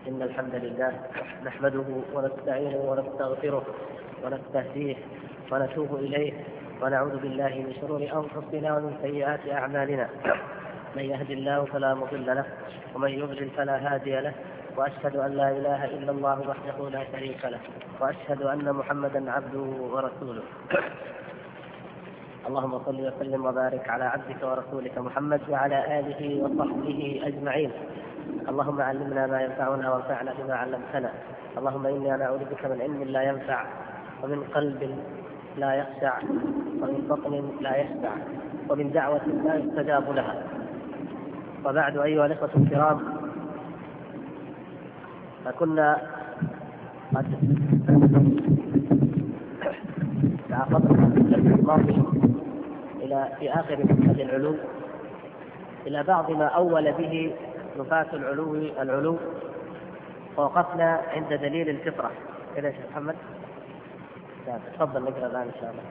إن الحمد لله نحمده ونستعينه ونستغفره ونستهديه ونتوب إليه ونعوذ بالله من شرور أنفسنا ومن سيئات أعمالنا. من يهد الله فلا مضل له ومن يضلل فلا هادي له، وأشهد أن لا إله إلا الله وحده لا شريك له، وأشهد أن محمدا عبده ورسوله. اللهم صل وسلم وبارك على عبدك ورسولك محمد وعلى آله وصحبه أجمعين. اللهم علمنا ما ينفعنا وانفعنا بما علمتنا. اللهم إنا نعوذ بك من علم لا ينفع ومن قلب لا يخشع ومن بطن لا يشبع ومن دعوة لا يستجاب لها. وبعد، أيها الإخوة الكرام، فكنا قد تعرضنا في الدرس الماضي في آخر مسألة العلو إلى بعض ما أول به نفاة العلو، ووقفنا عند دليل الفطرة. كذا يا شيخ محمد؟ تفضل نقرأ الآن إن شاء الله.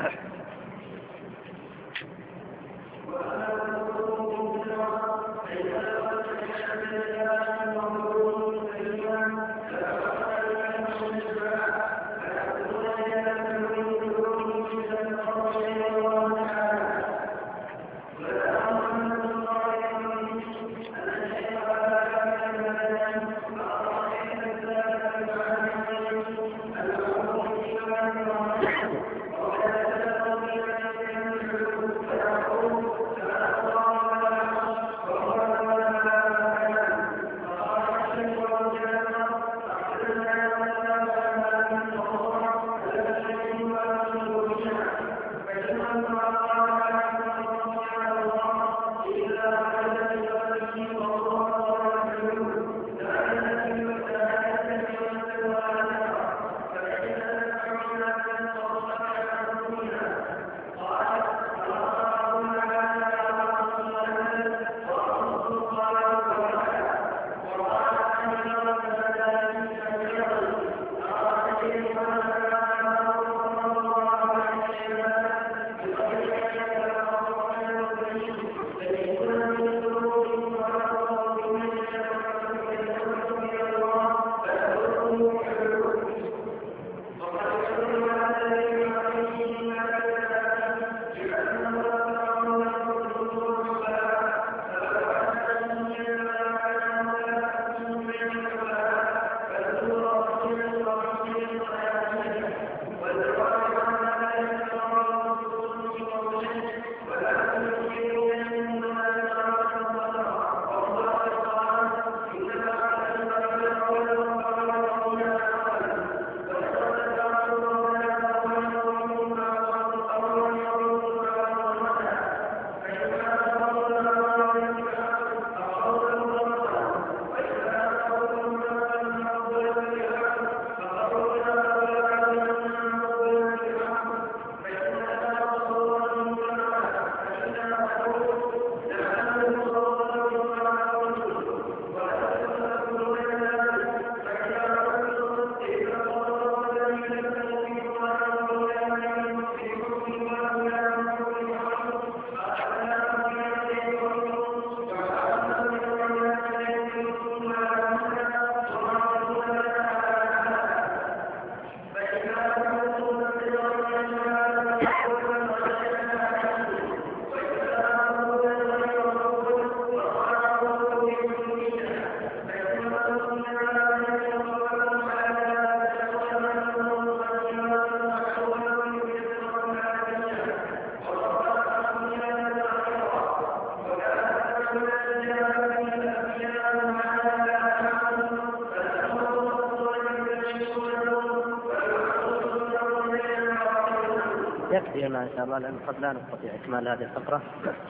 يكفينا إن شاء الله، لأن قد لا نستطيع إكمال هذه الفقرة.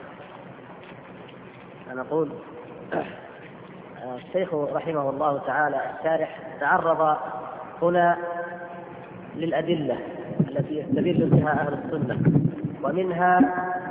نقول الشيخ رحمه الله تعالى الشارح تعرض هنا للأدلة التي يستدل بها أهل السنة، ومنها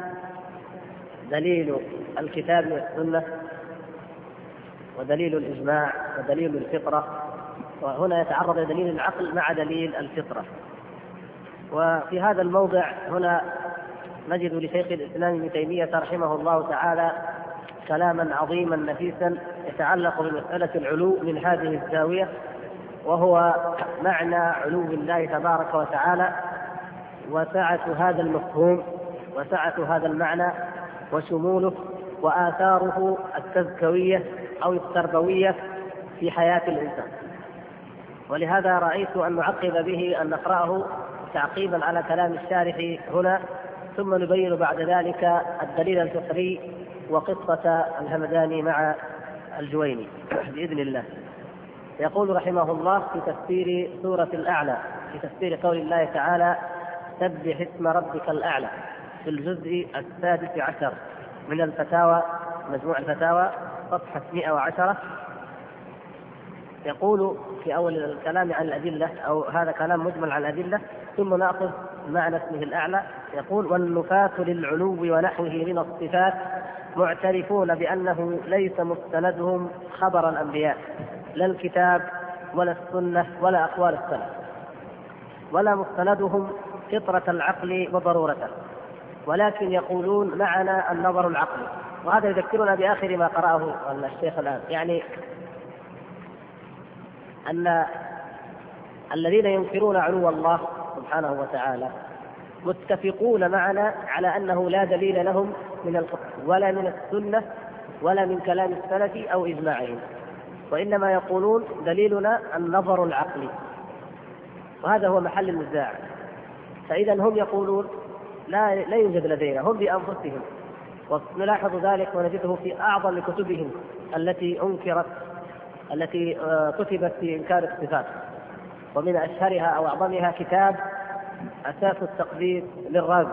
دليل الكتاب والسنة ودليل الإجماع ودليل الفطرة، وهنا يتعرض لدليل العقل مع دليل الفطرة. وفي هذا الموضع هنا نجد لشيخ الإسلام ابن تيمية رحمه الله تعالى كلاما عظيما نفيسا يتعلق بمسألة العلو من هذه الزاوية، وهو معنى علو الله تبارك وتعالى وسعة هذا المفهوم وسعة هذا المعنى وشموله وآثاره التزكوية أو التربوية في حياة الإنسان. ولهذا رأيت أن نعقب به أن نقرأه تعقيبا على كلام الشارح هنا، ثم نبين بعد ذلك الدليل الفقهي وقصة الهمداني مع الجويني بإذن الله. يقول رحمه الله في تفسير سورة الأعلى، في تفسير قول الله تعالى: سبح اسم ربك الأعلى، في الجزء 16 من الفتاوى، مجموع الفتاوى، صفحة 110. يقول في أول الكلام عن الأدلة، أو هذا كلام مجمل عن الأدلة، ثم نأخذ معنى اسمه الأعلى. يقول: والنفاة للعلو ونحوه من الصفات معترفون بأنه ليس مستندهم خبر الأنبياء، لا الكتاب ولا السنة ولا أقوال السلف، ولا مستندهم فطرة العقل وضرورته، ولكن يقولون معنا النظر العقلي. وهذا يذكرنا بآخر ما قرأه الشيخ الآن، يعني أن الذين ينكرون علو الله سبحانه وتعالى متفقون معنا على أنه لا دليل لهم من القرآن ولا من السنة ولا من كلام السلف أو إجماعهم، وإنما يقولون دليلنا النظر العقلي، وهذا هو محل النزاع. فإذا هم يقولون لا يوجد لدينا، هم بأنفسهم، ونلاحظ ذلك ونجده في أعظم كتبهم التي أنكرت، التي كتبت في إنكار الصفات، ومن أشهرها أو أعظمها كتاب أساس التقدير للرازي،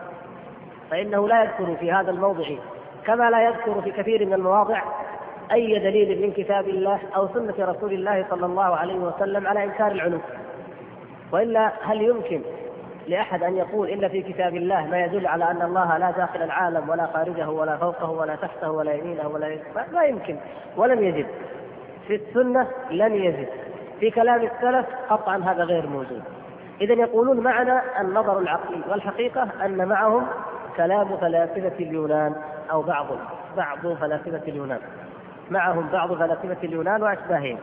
فإنه لا يذكر في هذا الموضع كما لا يذكر في كثير من المواضع أي دليل من كتاب الله أو سنة رسول الله صلى الله عليه وسلم على إنكار العلو. وإلا هل يمكن لأحد أن يقول إلا في كتاب الله ما يدل على أن الله لا داخل العالم ولا خارجه ولا فوقه ولا تحته ولا يمينه ولا يساره؟ ما يمكن، ولم يجد في السنة، لن يجد في كلام السلف، قطعا هذا غير موجود. إذن يقولون معنا النظر العقلي، والحقيقة أن معهم كلام فلاسفة اليونان أو بعض فلاسفة اليونان، معهم بعض فلاسفة اليونان وأشباههم.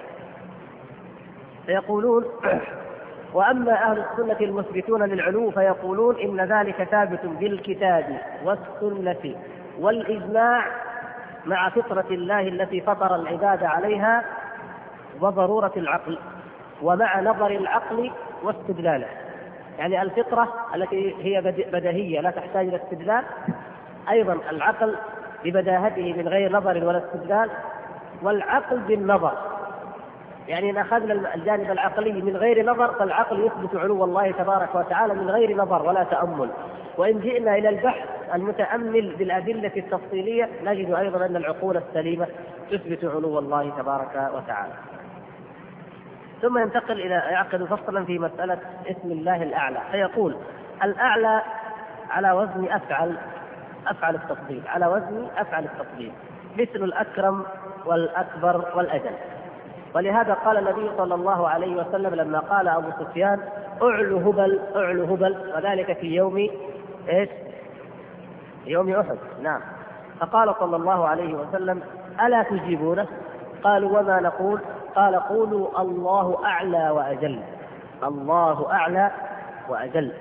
فيقولون: وأما أهل السنة المثبتون للعلو فيقولون إن ذلك ثابت بالكتاب والسنة والإجماع مع فطرة الله التي فطر العباد عليها وضرورة العقل، ومع نظر العقل واستدلاله. يعني الفطرة التي هي بديهية لا تحتاج إلى استدلال، أيضا العقل ببداهته من غير نظر ولا استدلال، والعقل بالنظر. يعني إن أخذنا الجانب العقلي من غير نظر فالعقل يثبت علو الله تبارك وتعالى من غير نظر ولا تأمل. وإن جئنا إلى البحث المتأمل بالأدلة التفصيلية نجد أيضا أن العقول السليمة تثبت علو الله تبارك وتعالى. ثم ينتقل إلى يعقد فصلا في مسألة اسم الله الأعلى، فيقول: الأعلى على وزن أفعل التفضيل، على وزن أفعل التفضيل، مثل الأكرم والأكبر والأجل. ولهذا قال النبي صلى الله عليه وسلم لما قال أبو سفيان: أعلو هبل أعلو هبل، وذلك في يوم يوم أحد. نعم. فقال صلى الله عليه وسلم: ألا تجيبونه؟ قالوا: وما نقول؟ قال: قولوا الله أعلى وأجل، الله أعلى وأجل.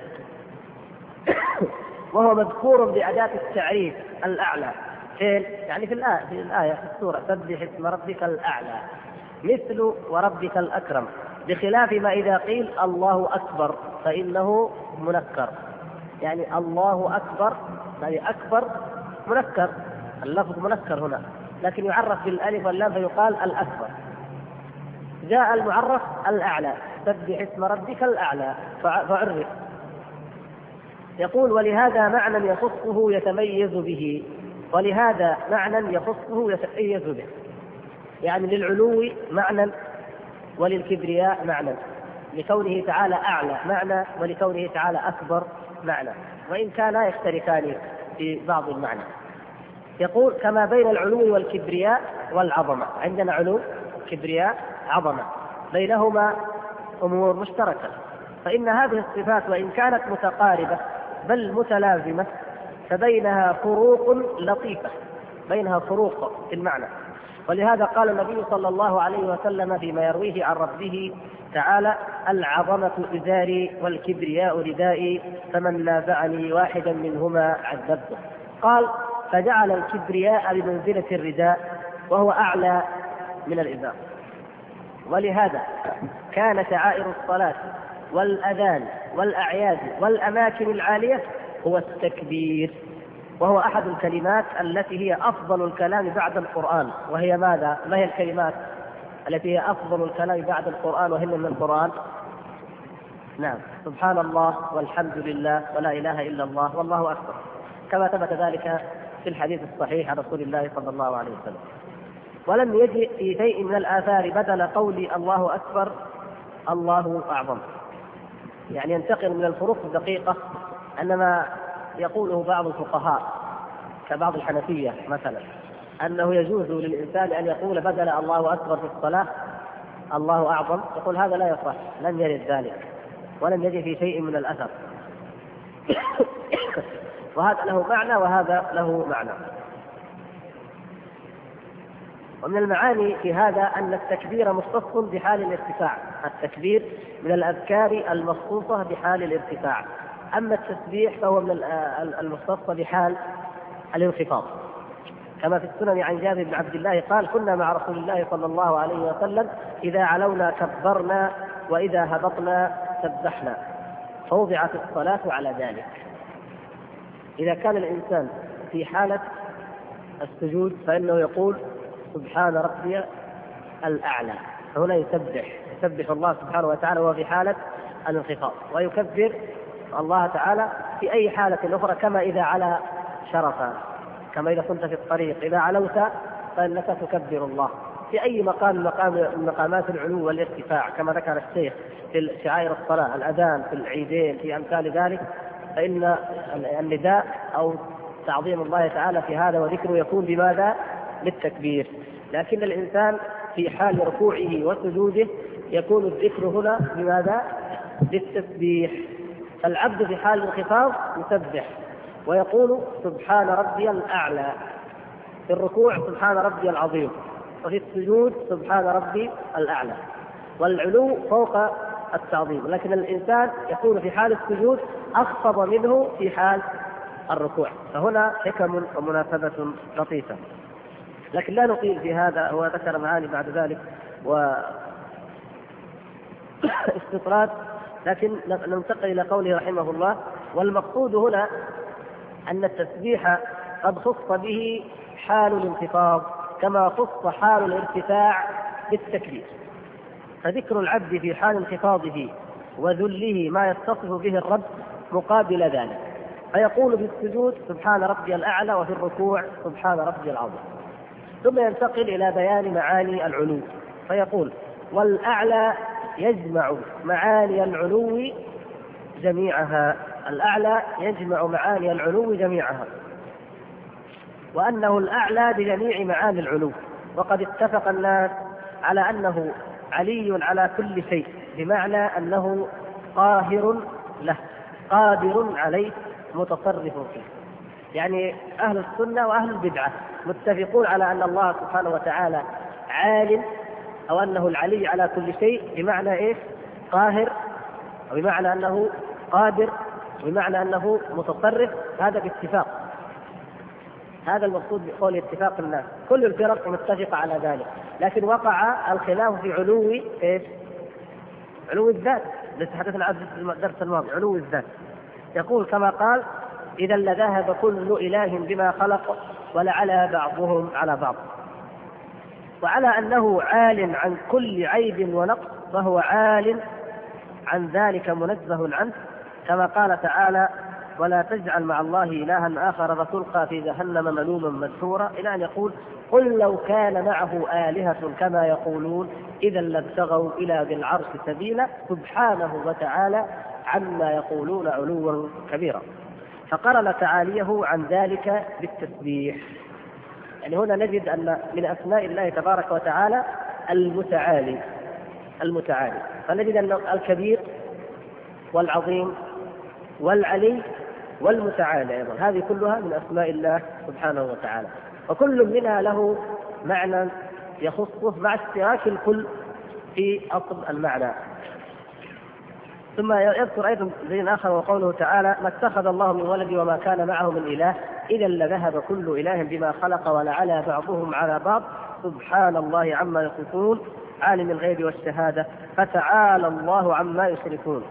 وهو مذكور بأداة التعريف الأعلى، يعني في الآية في السورة: سبح اسم ربك الأعلى، مثل وربك الأكرم، بخلاف ما إذا قيل الله أكبر فإنه منكر. يعني الله أكبر، يعني أكبر منكر، اللفظ منكر هنا، لكن يعرف بالألف واللام فيقال الأكبر. جاء المعرف الأعلى، سبح اسم ربك الأعلى فعرف. يقول: ولهذا معنى يخصه يتميز به، ولهذا معنى يخصه يتميز به. يعني للعلو معنى وللكبرياء معنى، لكونه تعالى أعلى معنى ولكونه تعالى أكبر معنى، وإن كانا يشتركان في بعض المعنى. يقول: كما بين العلو والكبرياء والعظمة، عندنا علو كبرياء عظمة، بينهما أمور مشتركة، فإن هذه الصفات وإن كانت متقاربة بل متلازمة فبينها فروق لطيفة بينها فروق في المعنى. ولهذا قال النبي صلى الله عليه وسلم فيما يرويه عن ربه تعالى: العظمة إزاري والكبرياء ردائي فمن نازعني واحدا منهما عذبته. قال: فجعل الكبرياء بمنزلة الرداء وهو أعلى من الإزار. ولهذا كان شعائر الصلاة والأذان والأعياد والأماكن العالية هو التكبير، وهو أحد الكلمات التي هي أفضل الكلام بعد القرآن. وهي ماذا؟ ما هي الكلمات التي هي أفضل الكلام بعد القرآن وهن من القرآن؟ نعم: سبحان الله والحمد لله ولا إله إلا الله والله أكبر، كما ثبت ذلك في الحديث الصحيح عن رسول الله صلى الله عليه وسلم. ولم يجئ في شيء من الآثار بدل قول الله أكبر الله أعظم. يعني ينتقل من الفروق الدقيقة أن ما يقوله بعض الفقهاء كبعض الحنفية مثلا أنه يجوز للإنسان أن يقول بدل الله أكبر في الصلاة الله أعظم، يقول هذا لا يصح، لم يرد ذلك ولم يجد في شيء من الأثر. وهذا له معنى وهذا له معنى. ومن المعاني في هذا أن التكبير مختص بحال الارتفاع. التكبير من الأذكار المخصوصة بحال الارتفاع، أما التسبيح فهو من المختص بحال الانخفاض، كما في السنن عن جابر بن عبد الله قال: كنا مع رسول الله صلى الله عليه وسلم إذا علونا كبرنا وإذا هبطنا سبحنا، فوضعت الصلاة على ذلك. إذا كان الإنسان في حالة السجود فإنه يقول: سبحان ربي الأعلى، هنا يسبح الله سبحانه وتعالى وهو في حالة الانخفاض، ويكبر الله تعالى في أي حالة أخرى، كما إذا علا شرفا، كما إذا كنت في الطريق إذا علوت فإنك تكبر الله في أي مقام من مقامات العلو والارتفاع، كما ذكر الشيخ في شعائر الصلاة، الأذان في العيدين في أمثال ذلك، فإن النداء أو تعظيم الله تعالى في هذا وذكره يكون بماذا؟ للتكبير. لكن الإنسان في حال ركوعه وسجوده يكون الذكر هنا بماذا؟ للتسبيح. فالعبد في حال الانخفاض يسبح ويقول: سبحان ربي الأعلى، في الركوع سبحان ربي العظيم، وفي السجود سبحان ربي الأعلى، والعلو فوق التعظيم. لكن الإنسان يكون في حال السجود أخفض منه في حال الركوع، فهنا حكم ومناسبة لطيفة. لكن لا نطيل في هذا، هو ذكر معاني بعد ذلك واستطراد، لكن ننتقل إلى قوله رحمه الله: والمقصود هنا أن التسبيح قد خص به حال الانخفاض كما خص حال الارتفاع بالتكبير، فذكر العبد في حال انخفاضه وذله ما يتصف به الرب مقابل ذلك، فيقول في السجود سبحان ربي الأعلى، وفي الركوع سبحان ربي العظيم. ثم ينتقل إلى بيان معاني العلو فيقول: والأعلى يجمع معاني العلو جميعها. الأعلى يجمع معاني العلو جميعها، وأنه الأعلى بجميع معاني العلو. وقد اتفق الناس على أنه علي على كل شيء، بمعنى أنه قاهر له قادر عليه متصرف فيه. يعني أهل السنة وأهل البدعة متفقون على أن الله سبحانه وتعالى عال، أو أنه العلي على كل شيء، بمعنى إيش؟ قاهر، وبمعنى أنه قادر، وبمعنى أنه متصرف. هذا باتفاق، هذا المقصود بقول اتفاق الناس، كل الفرق متفقة على ذلك. لكن وقع الخلاف في علو إيش؟ علو الذات، الذي تحدثنا عنه في الدرس الماضي، علو الذات. يقول كما قال: إذا لذهب كل إله بما خلق ولعلى بعضهم على بعض. وعلى أنه عال عن كل عيب ونقص، فهو عال عن ذلك منزه عنه، كما قال تعالى: ولا تجعل مع الله إلها آخر فتلقى في جهنم ملوما مدحورا، إلى أن يقول: قل لو كان معه آلهة كما يقولون إذا لابتغوا إلى ذي العرش سبيلا سبحانه وتعالى عما يقولون علوا كبيرا. فقرن تعاليه عن ذلك بالتسبيح. يعني هنا نجد أن من أسماء الله تبارك وتعالى المتعالي، فنجد أن الكبير والعظيم والعلي والمتعالي أيضا، هذه كلها من أسماء الله سبحانه وتعالى. وكل منها له معنى يخصه مع اشتراك الكل في أصل المعنى. ثم يذكر أيضا دليل آخر وقوله تعالى: ما اتخذ الله من ولد وما كان معه من إله إذا لذهب كل إله بما خلق ولعلى بعضهم على بعض سبحان الله عما يصفون عالم الغيب والشهادة فتعالى الله عما يشركون.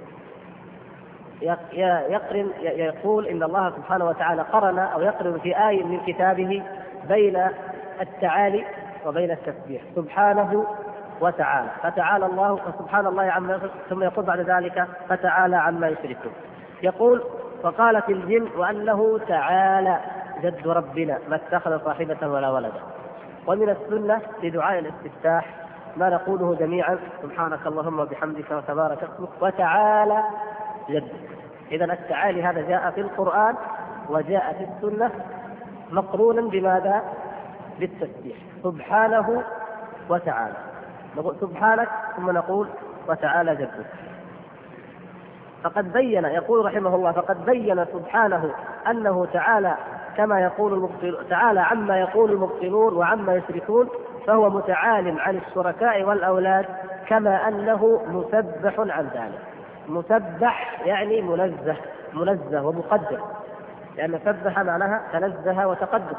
يقول إن الله سبحانه وتعالى قرن أو يقرن في آية من كتابه بين التعالي وبين التسبيح، سبحانه وتعالى، فتعالى الله وسبحان الله عما يشركون، ثم يقول بعد ذلك فتعالى عما يشركون. يقول: فقالت الجن وأنه تعالى جد ربنا ما اتخذ صاحبة ولا ولدا. ومن السنة لدعاء الاستفتاح ما نقوله جميعا: سبحانك اللهم وبحمدك وتبارك اسمك وتعالى جدك. إذن التعالي هذا جاء في القرآن وجاء في السنة مقرونا بماذا؟ بالتسبيح، سبحانه وتعالى. نقول سبحانك ثم نقول وتعالى جدك. فقد بين، يقول رحمه الله: فقد بين سبحانه أنه تعالى كما يقول المبطلون، تعالى عما يقول المبطلون وعما يشركون، فهو متعال عن الشركاء والأولاد كما أنه مسبح عن ذلك. مسبح يعني منزه ومقدس، لأن سبح معناها تنزه وتقدس.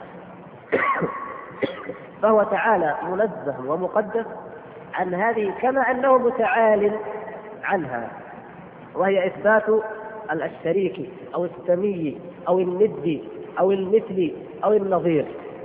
فهو تعالى منزه ومقدس عن هذه كما أنه متعال عنها، وهي إثبات الشريك أو السمي أو الند أو المثل أو النظير.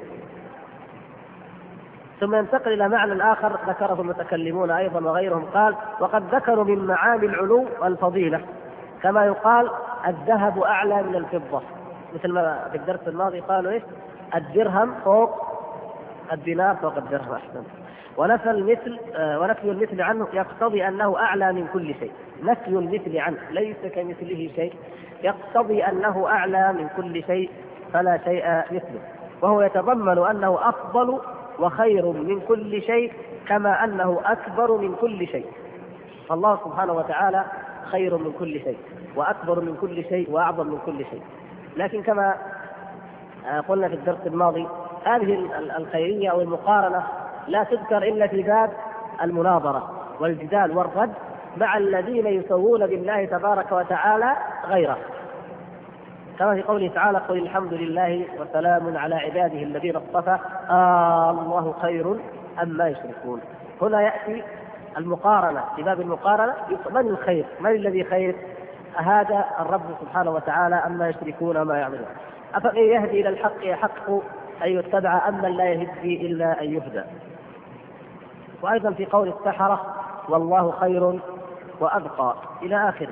ثم ينتقل إلى معنى آخر ذكره المتكلمون أيضا وغيرهم، قال: وقد ذكروا من معاني العلو والفضيلة كما يقال الذهب أعلى من الفضة، مثل ما في الدرس الماضي قالوا إيش؟ الدرهم فوق الدينار فوق الدرهم. أحسن. ونفي المثل عنه يقتضي أنه أعلى من كل شيء. نفي المثل عنه ليس كمثله شيء يقتضي أنه أعلى من كل شيء فلا شيء مثله، وهو يتضمن أنه أفضل وخير من كل شيء كما أنه أكبر من كل شيء. الله سبحانه وتعالى خير من كل شيء وأكبر من كل شيء وأعظم من كل شيء. لكن كما قلنا في الدرس الماضي هذه الخيرية أو المقارنة لا تذكر إلا في باب المناظرة والجدال والرد مع الذين يسوون بالله تبارك وتعالى غيره، كما في قوله تعالى: قل الحمد لله وسلام على عباده الذين اصطفى الله خير أما يشركون. هنا يأتي المقارنة في باب المقارنة، من الخير؟ من الذي خير؟ هذا الرب سبحانه وتعالى أما يشركون ما يعملون. أفمن يهدي إلى الحق يحق أن يتبع أما لا يهدي إلا أن يهدى. وأيضا في قول السحرة: والله خير وأبقى إلى آخره.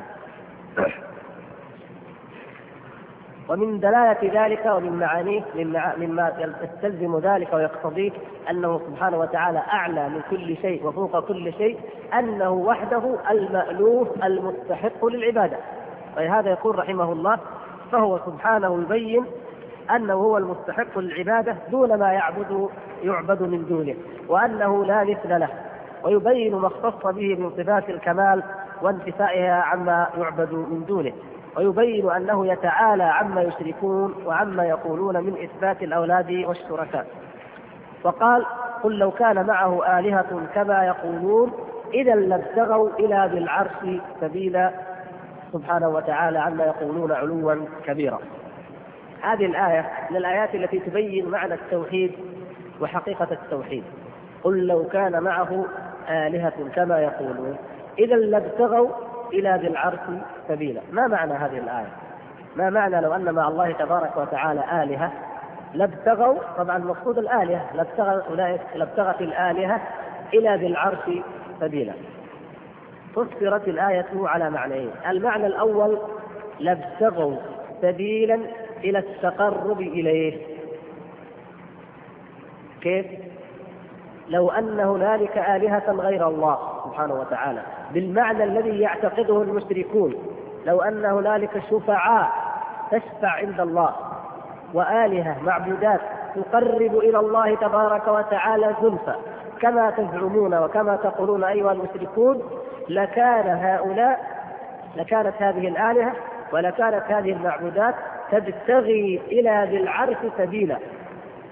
ومن دلالة ذلك ومن معانيه مما يستلزم ذلك ويقتضيه أنه سبحانه وتعالى أعلى من كل شيء وفوق كل شيء أنه وحده المألوف المستحق للعبادة. ولهذا يقول رحمه الله: فهو سبحانه يبين أنه هو المستحق للعبادة دون ما يعبد من دونه، وأنه لا مثل له، ويبين ما اختص به من صفات الكمال وانتفائها عما يعبد من دونه، ويبين أنه يتعالى عما يشركون وعما يقولون من إثبات الأولاد والشركاء. وقال: قل لو كان معه آلهة كما يقولون إذا لابتغوا إلى ذي العرش سبيلا سبحانه وتعالى عما يقولون علوا كبيرا. هذه الآية من الآيات التي تبين معنى التوحيد وحقيقة التوحيد. قل لو كان معه آلهة كما يقولون إذا لابتغوا إلى ذي العرش سبيلا. ما معنى هذه الآية؟ ما معنى لو أن مع الله تبارك وتعالى آلهة لابتغوا؟ طبعا المقصود الآلهة، لابتغت الآلهة إلى ذي العرش سبيلا. فسرت الآية على معنيين: المعنى الأول لابتغوا سبيلا إلى التقرب إليه. كيف؟ لو أن هنالك آلهة غير الله سبحانه وتعالى بالمعنى الذي يعتقده المشركون، لو أن هنالك شفعاء تشفع عند الله وآلهة معبودات تقرب إلى الله تبارك وتعالى زلفى كما تزعمون وكما تقولون أيها المشركون، لكانت هذه الآلهة ولكانت هذه المعبودات تبتغي إلى ذي العرش سبيلا،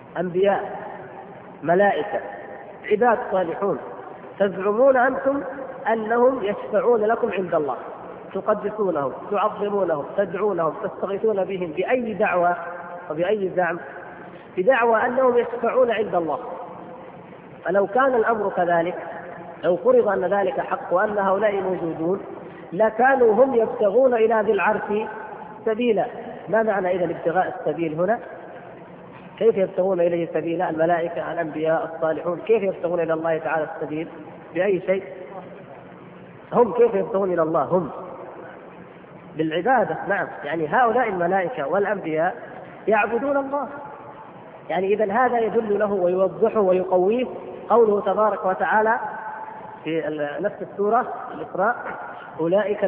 أنبياء، ملائكة، عباد صالحون، تزعمون أنتم أنهم يشفعون لكم عند الله، تقدسونهم، تعظمونهم، تدعونهم، تستغيثون بهم بأي دعوة وبأي زعم؟ بدعوى أنهم يشفعون عند الله. فلو كان الأمر كذلك، لو فرض أن ذلك حق وأن هؤلاء موجودون، لكانوا هم يبتغون إلى ذي العرش سبيلا. ما معنى إذا ابتغاء السبيل هنا؟ كيف يبتغون إليه سبيلا؟ الملائكة، الأنبياء، الصالحون، كيف يبتغون إلى الله تعالى السبيل؟ بأي شيء؟ هم كيف يبتغون إلى الله؟ هم بالعبادة. نعم، يعني هؤلاء الملائكة والأنبياء يعبدون الله. يعني إذن هذا يدل له ويوضحه ويقويه قوله تبارك وتعالى في نفس السورة الإسراء: أولئك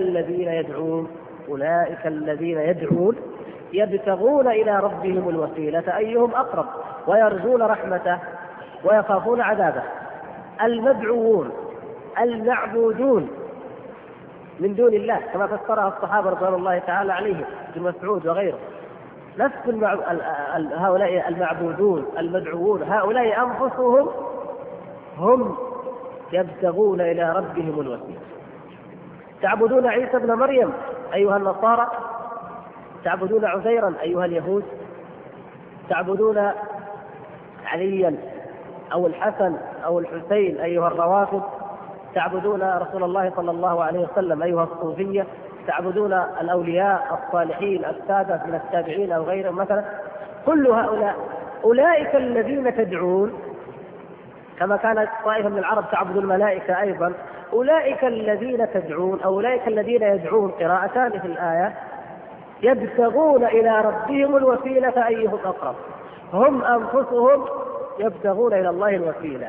الذين يدعون يبتغون إلى ربهم الوسيلة أيهم أقرب ويرجون رحمته ويخافون عذابه. المدعوون المعبودون من دون الله، كما فسرها الصحابة رضوان الله تعالى عليهم، ابن مسعود وغيره. نفس هؤلاء المعبودون المدعوون، هؤلاء أنفسهم هم يبتغون إلى ربهم الوسيلة. تعبدون عيسى ابن مريم أيها النصارى، تعبدون عزيرا أيها اليهود، تعبدون عليا أو الحسن أو الحسين أيها الروافض، تعبدون رسول الله صلى الله عليه وسلم أيها الصوفية، تعبدون الأولياء الصالحين السادة من التابعين أو غيرهم مثلا. كل هؤلاء أولئك الذين تدعون، كما كانت طائفة من العرب تعبد الملائكة أيضا، أولئك الذين تدعون، أولئك الذين يدعون، قراءتان في الآية، يبتغون إلى ربهم الوسيلة أيهم أقرب. هم أنفسهم يبتغون إلى الله الوسيلة،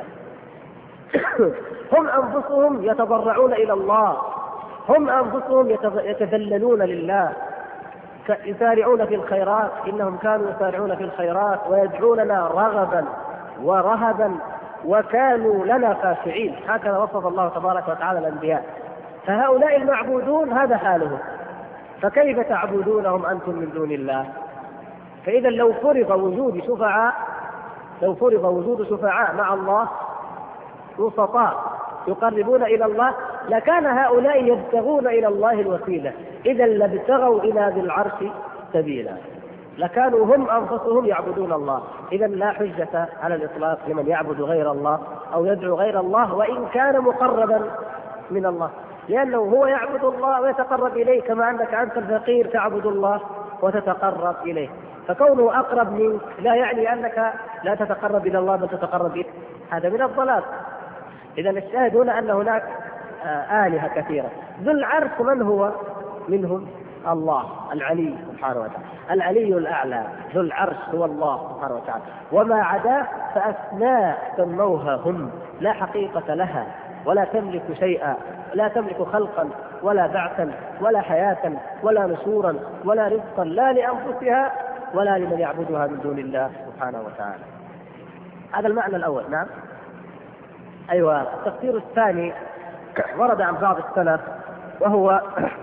هم أنفسهم يتضرعون إلى الله، هم أنفسهم يتذللون لله، يسارعون في الخيرات، إنهم كانوا يسارعون في الخيرات ويدعوننا رغبا ورهبا وكانوا لنا خاشعين. هكذا وصف الله تبارك وتعالى الأنبياء. فهؤلاء المعبودون هذا حالهم، فكيف تعبدونهم أنتم من دون الله؟ فإذا لو فرض وجود شفعاء مع الله وسطاء يقربون إلى الله، لكان هؤلاء يبتغون إلى الله الوسيلة، إذا لابتغوا إلى ذي العرش سبيلا، لكانوا هم أنفسهم يعبدون الله. إذا لا حجة على الإطلاق لمن يعبد غير الله أو يدعو غير الله وإن كان مقربا من الله، لأنه هو يعبد الله ويتقرب إليه، كما أنك أنت الفقير تعبد الله وتتقرب إليه. فكونه أقرب منك لا يعني أنك لا تتقرب إلى الله بل تتقرب إليه، هذا من الضلال. إذا الشاهد هنا أن هناك آلهة كثيرة. ذو العرش من هو منهم؟ الله العلي سبحانه وتعالى، العلي الأعلى، ذو العرش هو الله سبحانه وتعالى. وما عداه فأسماء سموها هم، لا حقيقة لها ولا تملك شيئا، لا تملك خلقا ولا بعثا ولا حياة ولا نشورا ولا رزقا، لا لأنفسها ولا لمن يعبدها من دون الله سبحانه وتعالى. هذا المعنى الأول. نعم، أيوة. التفسير الثاني ورد عن بعض السلف، وهو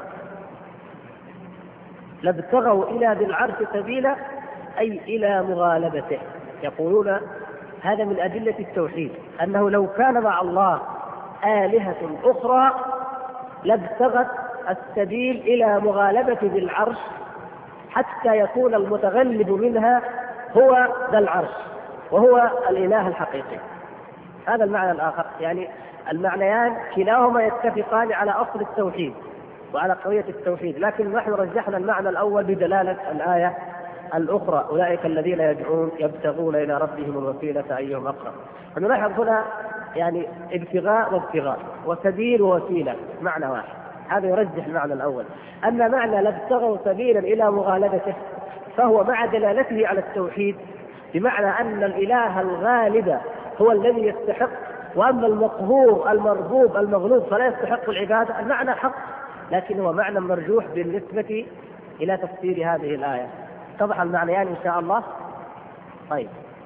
لابتغوا إلى ذي العرش سبيلا، أي إلى مغالبته. يقولون هذا من أدلة التوحيد، أنه لو كان مع الله آلهة أخرى لابتغت السبيل إلى مغالبة ذي العرش حتى يكون المتغلب منها هو ذا العرش وهو الإله الحقيقي. هذا المعنى الآخر، يعني المعنيان كلاهما يتفقان على أصل التوحيد وعلى قضية التوحيد، لكن نحن رجحنا المعنى الأول بدلالة الآية الأخرى: أولئك الذين يدعون يبتغون إلى ربهم الوسيلة أيهم أقرب. فنلاحظ هنا يعني ابتغاء وابتغاء وسبيل ووسيلة معنى واحد، هذا يرجح المعنى الأول. أما معنى لابتغوا سبيلا إلى مغالبته فهو مع دلالته على التوحيد، بمعنى أن الإله الغالب هو الذي يستحق، وأما المقهور المربوب المغلوب فلا يستحق العبادة. المعنى حق، لكن هو معنى مرجوح بالنسبة إلى تفسير هذه الآية. اتضح المعنيان إن شاء الله. طيب،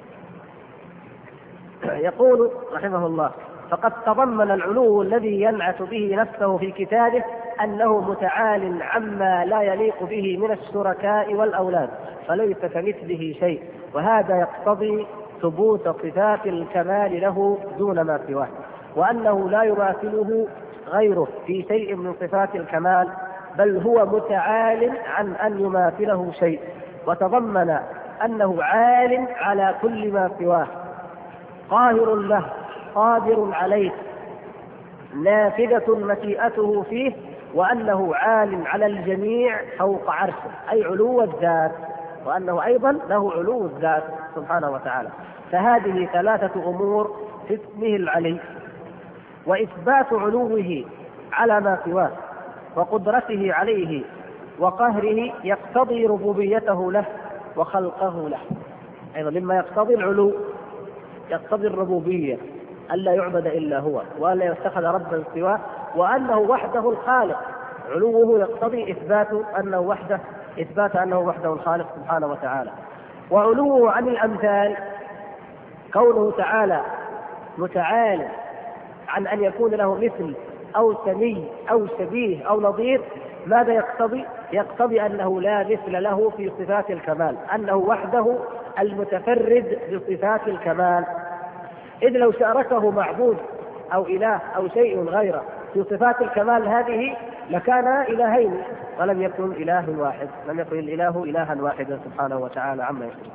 يقول رحمه الله: فقد تضمن العلو الذي ينعت به نفسه في كتابه أنه متعال عما لا يليق به من الشركاء والأولاد، فليس كمثله شيء، وهذا يقتضي ثبوت صفات الكمال له دون ما سواه، وأنه لا يماثله غيره في شيء من صفات الكمال، بل هو متعال عن أن يماثله شيء، وتضمن أنه عال على كل ما سواه، قاهر له، قادر عليه، نافذة مشيئته فيه، وأنه عال على الجميع فوق عرشه، أي علو الذات، وأنه أيضا له علو الذات سبحانه وتعالى. فهذه ثلاثة أمور في اسمه العلي. وإثبات علوه على ما سواه وقدرته عليه وقهره يقتضي ربوبيته له وخلقه له، أيضا مما يقتضي العلو، يقتضي الربوبية، ألا يعبد إلا هو، وألا يتخذ ربا سواه، وأنه وحده الخالق. علوه يقتضي إثبات أنه وحده الخالق سبحانه وتعالى. وعلوه عن الأمثال، كونه تعالى متعال عن أن يكون له مثل أو سمي أو شبيه أو نظير، ماذا يقتضي؟ يقتضي أنه لا مثل له في صفات الكمال، أنه وحده المتفرد بصفات الكمال، إذ لو شاركه معبود أو إله أو شيء غيره في صفات الكمال هذه لكان إلهين ولم يكن إله واحد، لم يكن الإله إلها واحدا سبحانه وتعالى عما يشركون.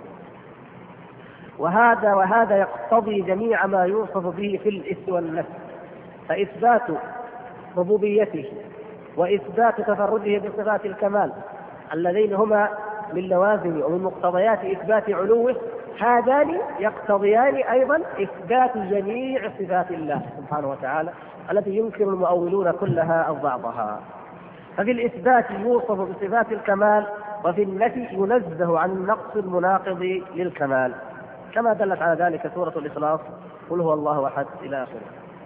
وهذا يقتضي جميع ما يوصف به في الاسم والنفس، فإثبات ربوبيته وإثبات تفرده بصفات الكمال اللذين هما من لوازم ومن مقتضيات إثبات علوه، هذان يقتضيان أيضا إثبات جميع صفات الله سبحانه وتعالى التي ينكر المؤولون كلها أو بعضها. ففي الإثبات يوصف بصفات الكمال، وفي النفي ينزه عن النقص المناقض للكمال، كما دلت على ذلك سورة الإخلاص، قل هو الله أحد إلى آخره.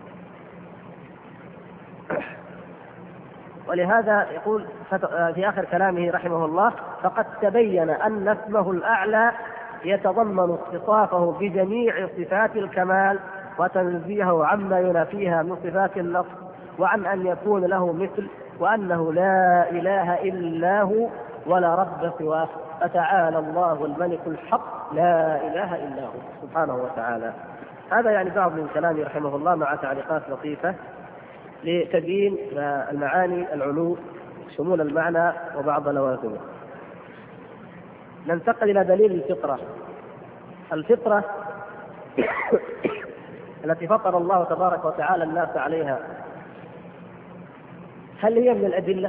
ولهذا يقول في آخر كلامه رحمه الله: فقد تبين أن اسمه الأعلى يتضمن اتصافه بجميع صفات الكمال وتنزيهه عما ينافيها من صفات النقص، وعن أن يكون له مثل، وأنه لا إله إلا هو ولا رب سواه، فتعالى الله الملك الحق لا إله إلا هو سبحانه وتعالى. هذا يعني بعض من كلامه رحمه الله مع تعليقات لطيفة لتبيين المعاني العلو، شمول المعنى وبعض لوازمه. ننتقل إلى دليل الفطرة. الفطرة التي فطر الله تبارك وتعالى الناس عليها، هل هي من الأدلة؟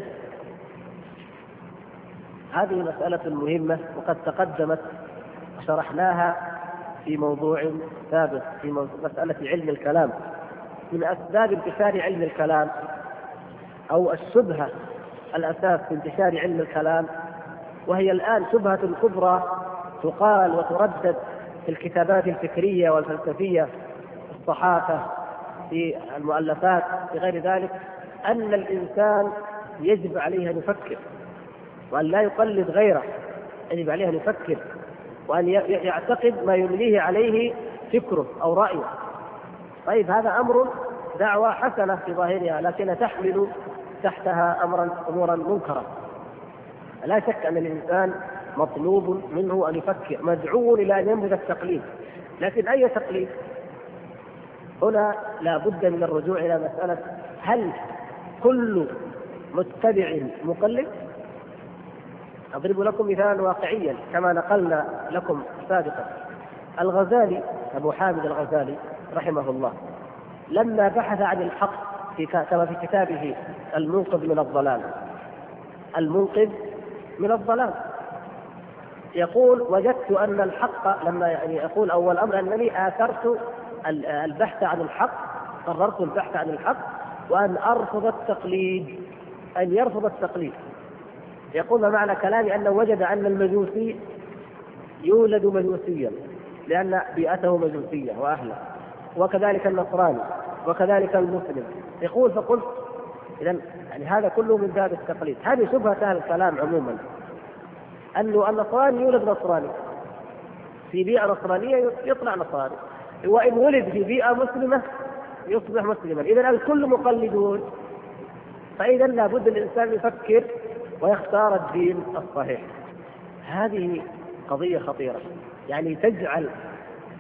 هذه مسألة مهمة، وقد تقدمت وشرحناها في موضوع سابق في مسألة علم الكلام. من أسباب انتشار علم الكلام أو الشبهة الأساس في انتشار علم الكلام، وهي الآن شبهة كبرى تقال وتردد في الكتابات الفكرية والفلسفية، في الصحافة، في المؤلفات، في غير ذلك، أن الإنسان يجب عليه أن يفكر وأن لا يقلد غيره، يجب عليه أن يفكر وأن يعتقد ما يمليه عليه فكره أو رأيه. طيب، هذا أمر دعوة حسنة في ظاهرها، لكن تحمل تحتها أمورا منكرا. لا شك أن الإنسان مطلوب منه أن يفكر، مدعو إلى أن ينبذ التقليد، لكن أي تقليد؟ هنا لا بد من الرجوع إلى مسألة: هل كل متبع مقلد؟ أضرب لكم مثالا واقعيا كما نقلنا لكم سابقا. الغزالي، أبو حامد الغزالي رحمه الله، لما بحث عن الحق كما في كتابه المنقذ من الضلال، المنقذ من الضلال، يقول: وجدت أن الحق، لما يقول أول أمر أنني آثرت البحث عن الحق، قررت البحث عن الحق وأن أرفض التقليد، أن يرفض التقليد. يقول: ما معنى كلامي؟ أنه وجد أن المجوسي يولد مجوسيا لأن بيئته مجوسية وأهله، وكذلك النصراني، وكذلك المسلم. يقول: فقلت إذن يعني هذا كله من باب التقليد. هذه شبهة أهل الكلام عموما، أنه النصراني يولد نصراني، في بيئة نصرانية يطلع نصراني، وإن ولد في بيئة مسلمة يصبح مسلما. إذن الكل مقلدون. فإذا لابد الإنسان يفكر ويختار الدين الصحيح. هذه قضية خطيرة، يعني تجعل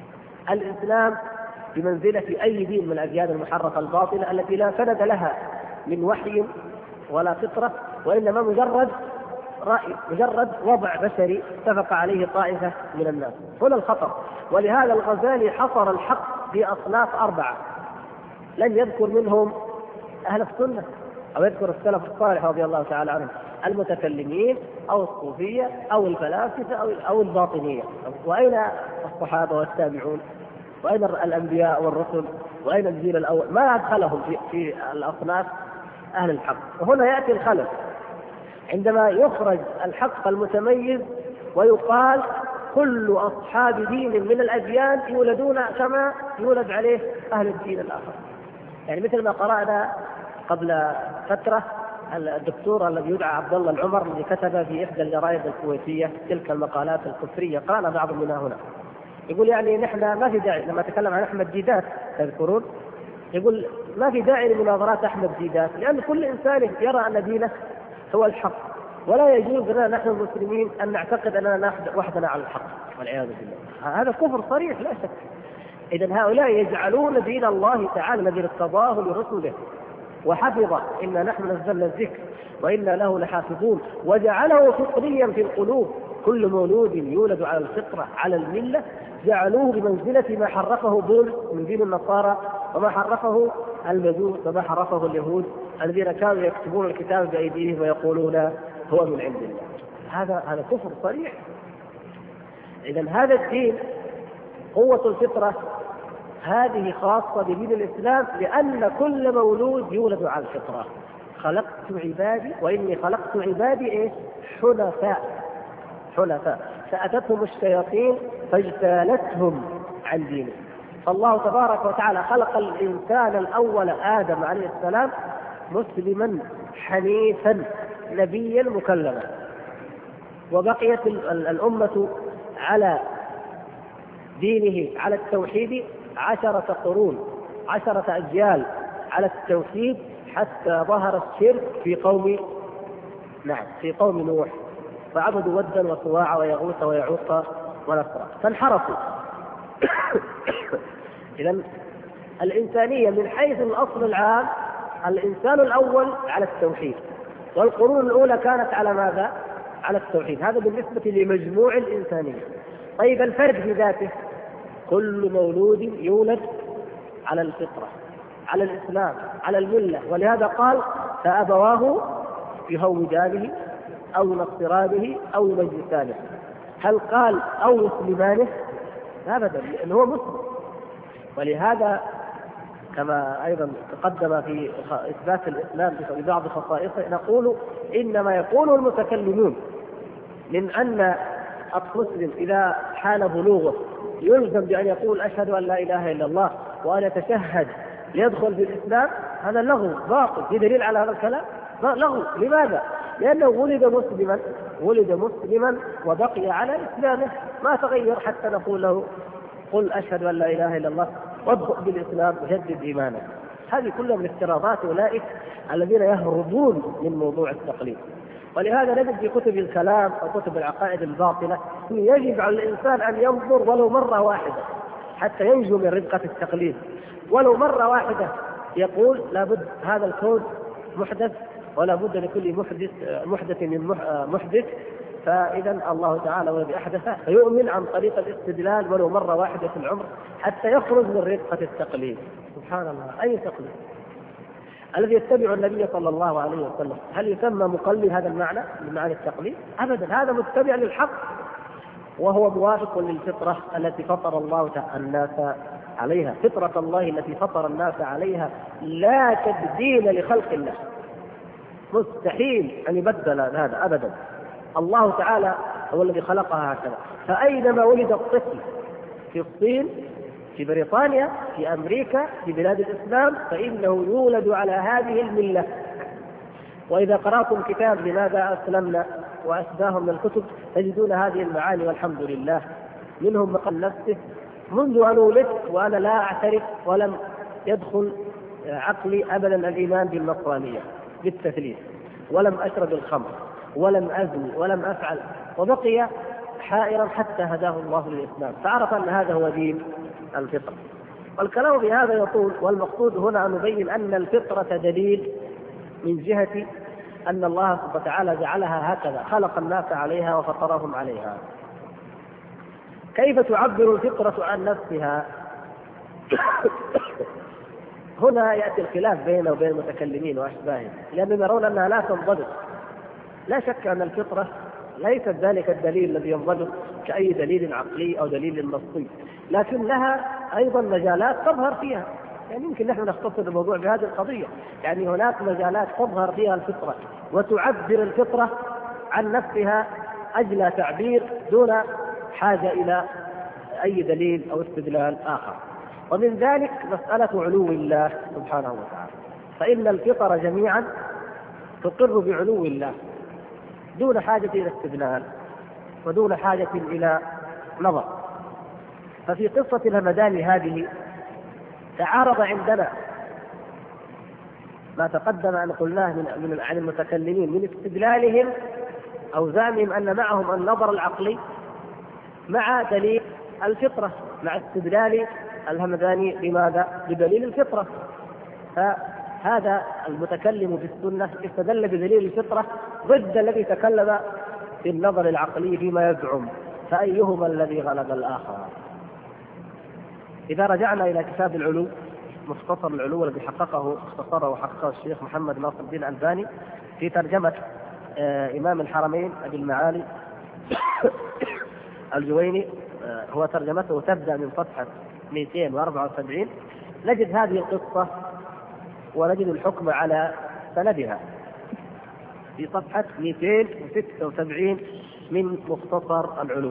الإسلام بمنزلة أي دين من الأديان المحرفة الباطلة التي لا سند لها من وحي ولا فطرة، وإنما مجرد رأي، مجرد وضع بشري اتفق عليه طائفة من الناس. هنا الخطر. ولهذا الغزالي حصر الحق في أصناف 4 لم يذكر منهم أهل السنة أو يذكر السلف الصالح رضي الله تعالى عنهم، المتكلمين أو الصوفية أو الفلاسفة أو الباطنية. وأين الصحابة والتابعون؟ وأين الأنبياء والرسل؟ وأين الجيل الأول؟ ما أدخلهم في الأصناف أهل الحق. وهنا يأتي الخلل عندما يخرج الحق المتميز ويقال كل أصحاب دين من الأديان يولدون كما يولد عليه أهل الدين الآخر. يعني مثل ما قرأنا قبل فترة الدكتور الذي يدعى عبد الله العمر الذي كتب في إحدى الجرائد الكويتية تلك المقالات الكفرية، قال بعض منها هنا يقول يعني نحن ما في داعي، لما تكلم عن أحمد ديدات تذكرون، يقول ما في داعي لمناظرات أحمد ديدات لأن كل إنسان يرى أن دينه هو الحق، ولا يجوز لنا نحن المسلمين أن نعتقد أننا وحدنا على الحق والعياذ بالله. هذا كفر صريح لا شك. إذن هؤلاء يجعلون دين الله تعالى الذي ارتضاه لرسله وحفظه، إنا نحن نزلنا الذكر وإنا له لحافظون، وجعله فطريا في القلوب، كل مولود يولد على الفطرة على الملة، جعلوه بمنزلة ما حرفه بولس من دين النصارى وما حرفه المجوس وما حرفه اليهود الذين كانوا يكتبون الكتاب بأيديهم ويقولون هو من عند الله. هذا كفر صريح. إذن هذا الدين قوة الفطرة هذه خاصة بدين الإسلام، لأن كل مولود يولد على الفطرة. خلقت عبادي وإني خلقت عبادي حنفاء فأتتهم الشياطين فاجتالتهم عن دينه. فالله تبارك وتعالى خلق الإنسان الأول آدم عليه السلام مسلما حنيفا نبيا مكلما، وبقيت الأمة على دينه على التوحيد 10 قرون 10 أجيال على التوحيد حتى ظهر الشرك في قوم نوح، فعبدوا ودا وسواع ويغوث ويعوق ونسرا فانحرفوا. إذن الإنسانية من حيث الأصل العام الإنسان الأول على التوحيد، والقرون الأولى كانت على ماذا؟ على التوحيد. هذا بالنسبة لمجموع الإنسانية. طيب الفرد في ذاته، كل مولود يولد على الفطرة على الإسلام على الملة، ولهذا قال فأبواه يهودانه أو ينصرانه أو يمجسانه. هل قال أو يسلمانه؟ أبدا، لأنه هو مسلم. ولهذا كما أيضا تقدم في إثبات الإسلام ببعض خصائصه نقول إنما يقول المتكلمون من أن المسلم إذا حان بلوغه يلزم بأن يقول أشهد أن لا إله إلا الله وأن يتشهد ليدخل في الإسلام، هذا لغو باطل. في دليل على هذا الكلام؟ لغو. لماذا؟ لأنه ولد مسلما وبقي على إسلامه ما تغير حتى نقول له قل أشهد أن لا إله إلا الله وادخل بالإسلام وجدد إيمانك. هذه كلها من افتراضات أولئك الذين يهربون من موضوع التقليد. ولهذا نجد في كتب الكلام أو كتب العقائد الباطلة يجب على الإنسان أن ينظر ولو مرة واحدة حتى ينجو من ربقة التقليد، ولو مرة واحدة. يقول لابد هذا الكون محدث ولا بد لكل محدث من محدث، فإذا الله تعالى والذي أحدث فيؤمن عن طريق الاستدلال ولو مرة واحدة في العمر حتى يخرج من ربقة التقليد. سبحان الله، أي تقليد؟ الذي يتبع النبي صلى الله عليه وسلم هل يسمى مقلد هذا المعنى من معاني التقليد؟ أبدا، هذا متبع للحق وهو موافق للفطرة التي فطر الله الناس عليها. فطرة الله التي فطر الناس عليها لا تبديل لخلق الله، مستحيل أن يبدل هذا أبدا. الله تعالى هو الذي خلقها هكذا. فأينما ولد الطفل في الصين في بريطانيا في أمريكا في بلاد الإسلام فإنه يولد على هذه الملة. وإذا قرأتم كتاب لماذا أسلمنا وأشباه من الكتب تجدون هذه المعاني والحمد لله. منهم مقال نفسه منذ أن ولدت وأنا لا أعترف ولم يدخل عقلي أبدا الإيمان بالنصرانية بالتثليث، ولم أشرب الخمر ولم أزني ولم أفعل، وبقي حائرا حتى هداه الله للإسلام، فعرف أن هذا هو دين الفطرة. والكلام في هذا يطول، والمقصود هنا أن نبين أن الفطرة دليل من جهة أن الله سبحانه وتعالى جعلها هكذا، خلق الناس عليها وفطرهم عليها. كيف تعبر الفطرة عن نفسها؟ هنا يأتي الخلاف بينه وبين المتكلمين وأشباههم، لأنهم يرون أنها لا تنضبط. لا شك أن الفطرة ليست ذلك الدليل الذي ينضبط كأي دليل عقلي أو دليل نصي، لكن لها أيضا مجالات تظهر فيها. يعني يمكن نحن نختصر الموضوع بهذه القضية، يعني هناك مجالات تظهر فيها الفطرة وتعبر الفطرة عن نفسها أجلى تعبير دون حاجة إلى أي دليل أو استدلال آخر. ومن ذلك مسألة علو الله سبحانه وتعالى، فإن الفطر جميعا تقر بعلو الله دون حاجة إلى استدلال ودون حاجة إلى نظر. ففي قصة الهمدان هذه تعارض عندنا ما تقدم أن قلناه عن المتكلمين من استدلالهم أو زعمهم أن معهم النظر العقلي مع دليل الفطرة، مع استدلال الهمداني بماذا؟ بدليل الفطرة. فهذا المتكلم في السنة استدل بدليل الفطرة ضد الذي تكلم بالنظر العقلي فيما يزعم، فأيهما الذي غلب الآخر؟ إذا رجعنا إلى كتاب العلو، مختصر العلو الذي اختصره وحققه الشيخ محمد ناصر الدين الألباني في ترجمة إمام الحرمين أبي المعالي الجويني، هو ترجمته تبدأ من صفحة 274، نجد هذه القصة ونجد الحكم على سندها في صفحة 276 من مختصر العلو.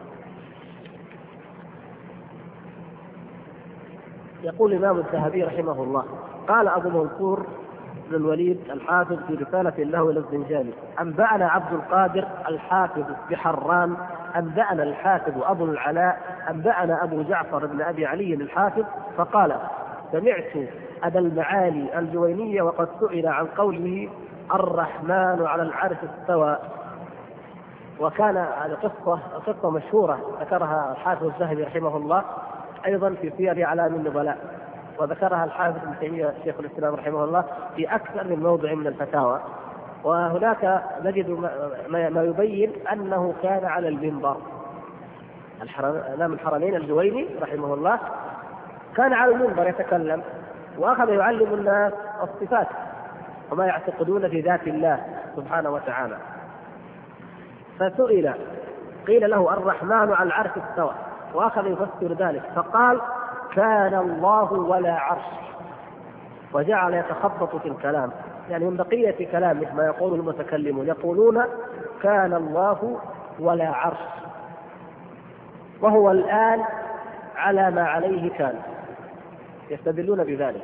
يقول الإمام الذهبي رحمه الله: قال أبو منصور بن الوليد الحافظ في رسالة له إلى الزنجاني: أنبأنا عبد القادر الحافظ بحران، أنبأنا الحافظ أبو العلاء، أنبأنا أبو جعفر بن أبي علي الحافظ، فقال: سمعت أبا المعالي الجويني وقد سئل عن قوله الرحمن على العرش استوى. وكان هذه قصة مشهورة ذكرها الحافظ الذهبي رحمه الله أيضا في سير أعلام النبلاء، وذكرها الحافظ ابن تيمية شيخ الإسلام رحمه الله في أكثر من موضع من الفتاوى. وهناك نجد ما يبين أنه كان على المنبر. إمام الحرمين الجويني رحمه الله كان على المنبر يتكلم، وأخذ يعلم الناس الصفات وما يعتقدون في ذات الله سبحانه وتعالى. فسئل قيل له الرحمن على العرش استوى، وأخذ يفسر ذلك فقال: كان الله ولا عرش، وجعل يتخبط في الكلام. يعني من بقية كلامه ما يقول المتكلمون يقولون كان الله ولا عرش، وهو الآن على ما عليه كان، يستدلون بذلك.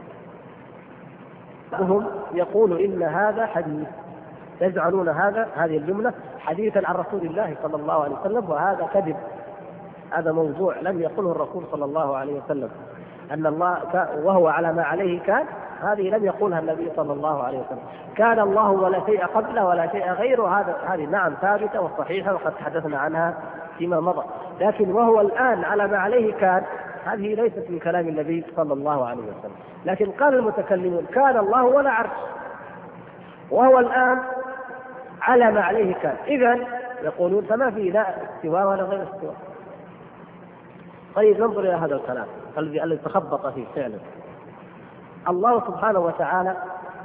وهم يقول إن هذا حديث، يجعلون هذه الجملة حديثا عن رسول الله صلى الله عليه وسلم، وهذا كذب، هذا موضوع لم يقله الرسول صلى الله عليه وسلم. أن الله وهو على ما عليه كان، هذه لم يقولها النبي صلى الله عليه وسلم. كان الله ولا شيء قبله ولا شيء غيره، هذه نعم ثابتة وصحيحة وقد تحدثنا عنها فيما مضى. لكن وهو الآن على ما عليه كان، هذه ليست من كلام النبي صلى الله عليه وسلم. لكن قال المتكلمون كان الله ولا عرش، وهو الآن على ما عليه كان، إذن يقولون فما في لا استواء ولا غير استواء. طيب ننظر إلى هذا الكلام الذي تخبط فيه فعلا. الله سبحانه وتعالى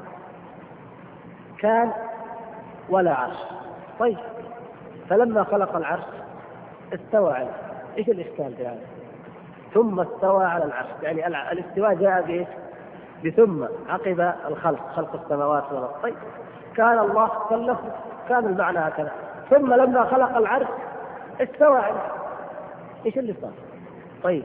كان ولا عرش، طيب فلما خلق العرش استوى عليه، ايش الإشكال في هذا؟ ثم استوى على العرش، يعني الاستواء جاء بايش؟ بثم عقب الخلق، خلق السماوات والارض. طيب كان الله كاللفظ، كان المعنى هكذا، ثم لما خلق العرش استوى عليه، ايش اللي صار؟ طيب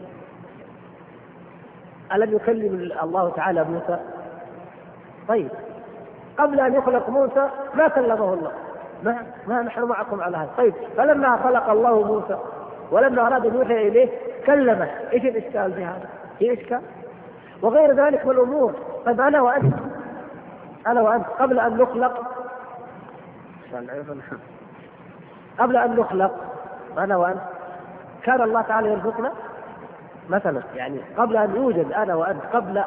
ألم يكلم الله تعالى موسى؟ طيب قبل أن يخلق موسى ما كلمه الله، ما نحن معكم على هذا. طيب فلما خلق الله موسى ولما أراد أن يوحي إليه كلمه، إيش الإشكال في هذا؟ في إشكال؟ وغير ذلك من الأمور. طيب أنا وأنت قبل أن نخلق أنا وأنت كان الله تعالى يرزقنا؟ مثلا يعني قبل أن يوجد أنا وأنت، قبل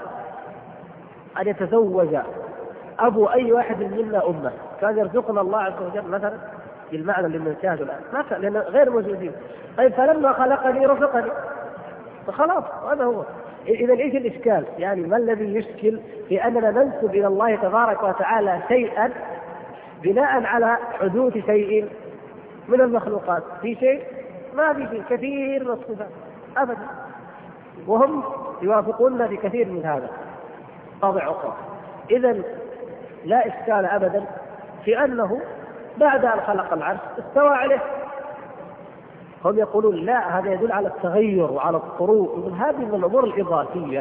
أن يتزوج أبو أي واحد منا أمه، كان يرزقنا الله عز وجل مثلا بالمعنى اللي بنشاهده الآن مثلا، لأن غير موجودين. طيب فلما خلقني رزقني، فخلاص هذا هو. إذا إيش الإشكال؟ يعني ما الذي يشكل في أننا ننسب إلى الله تبارك وتعالى شيئا بناء على حدوث شيء من المخلوقات؟ في شيء ما في شيء، كثير من الصفات أبدا، وهم يوافقوننا بكثير من هذا طابع أخرى. إذا لا إشكال أبدا في أنه بعد أن خلق العرش استوى عليه. هم يقولون لا، هذا يدل على التغير وعلى الطروق، من هذه من الأمور الإضافية.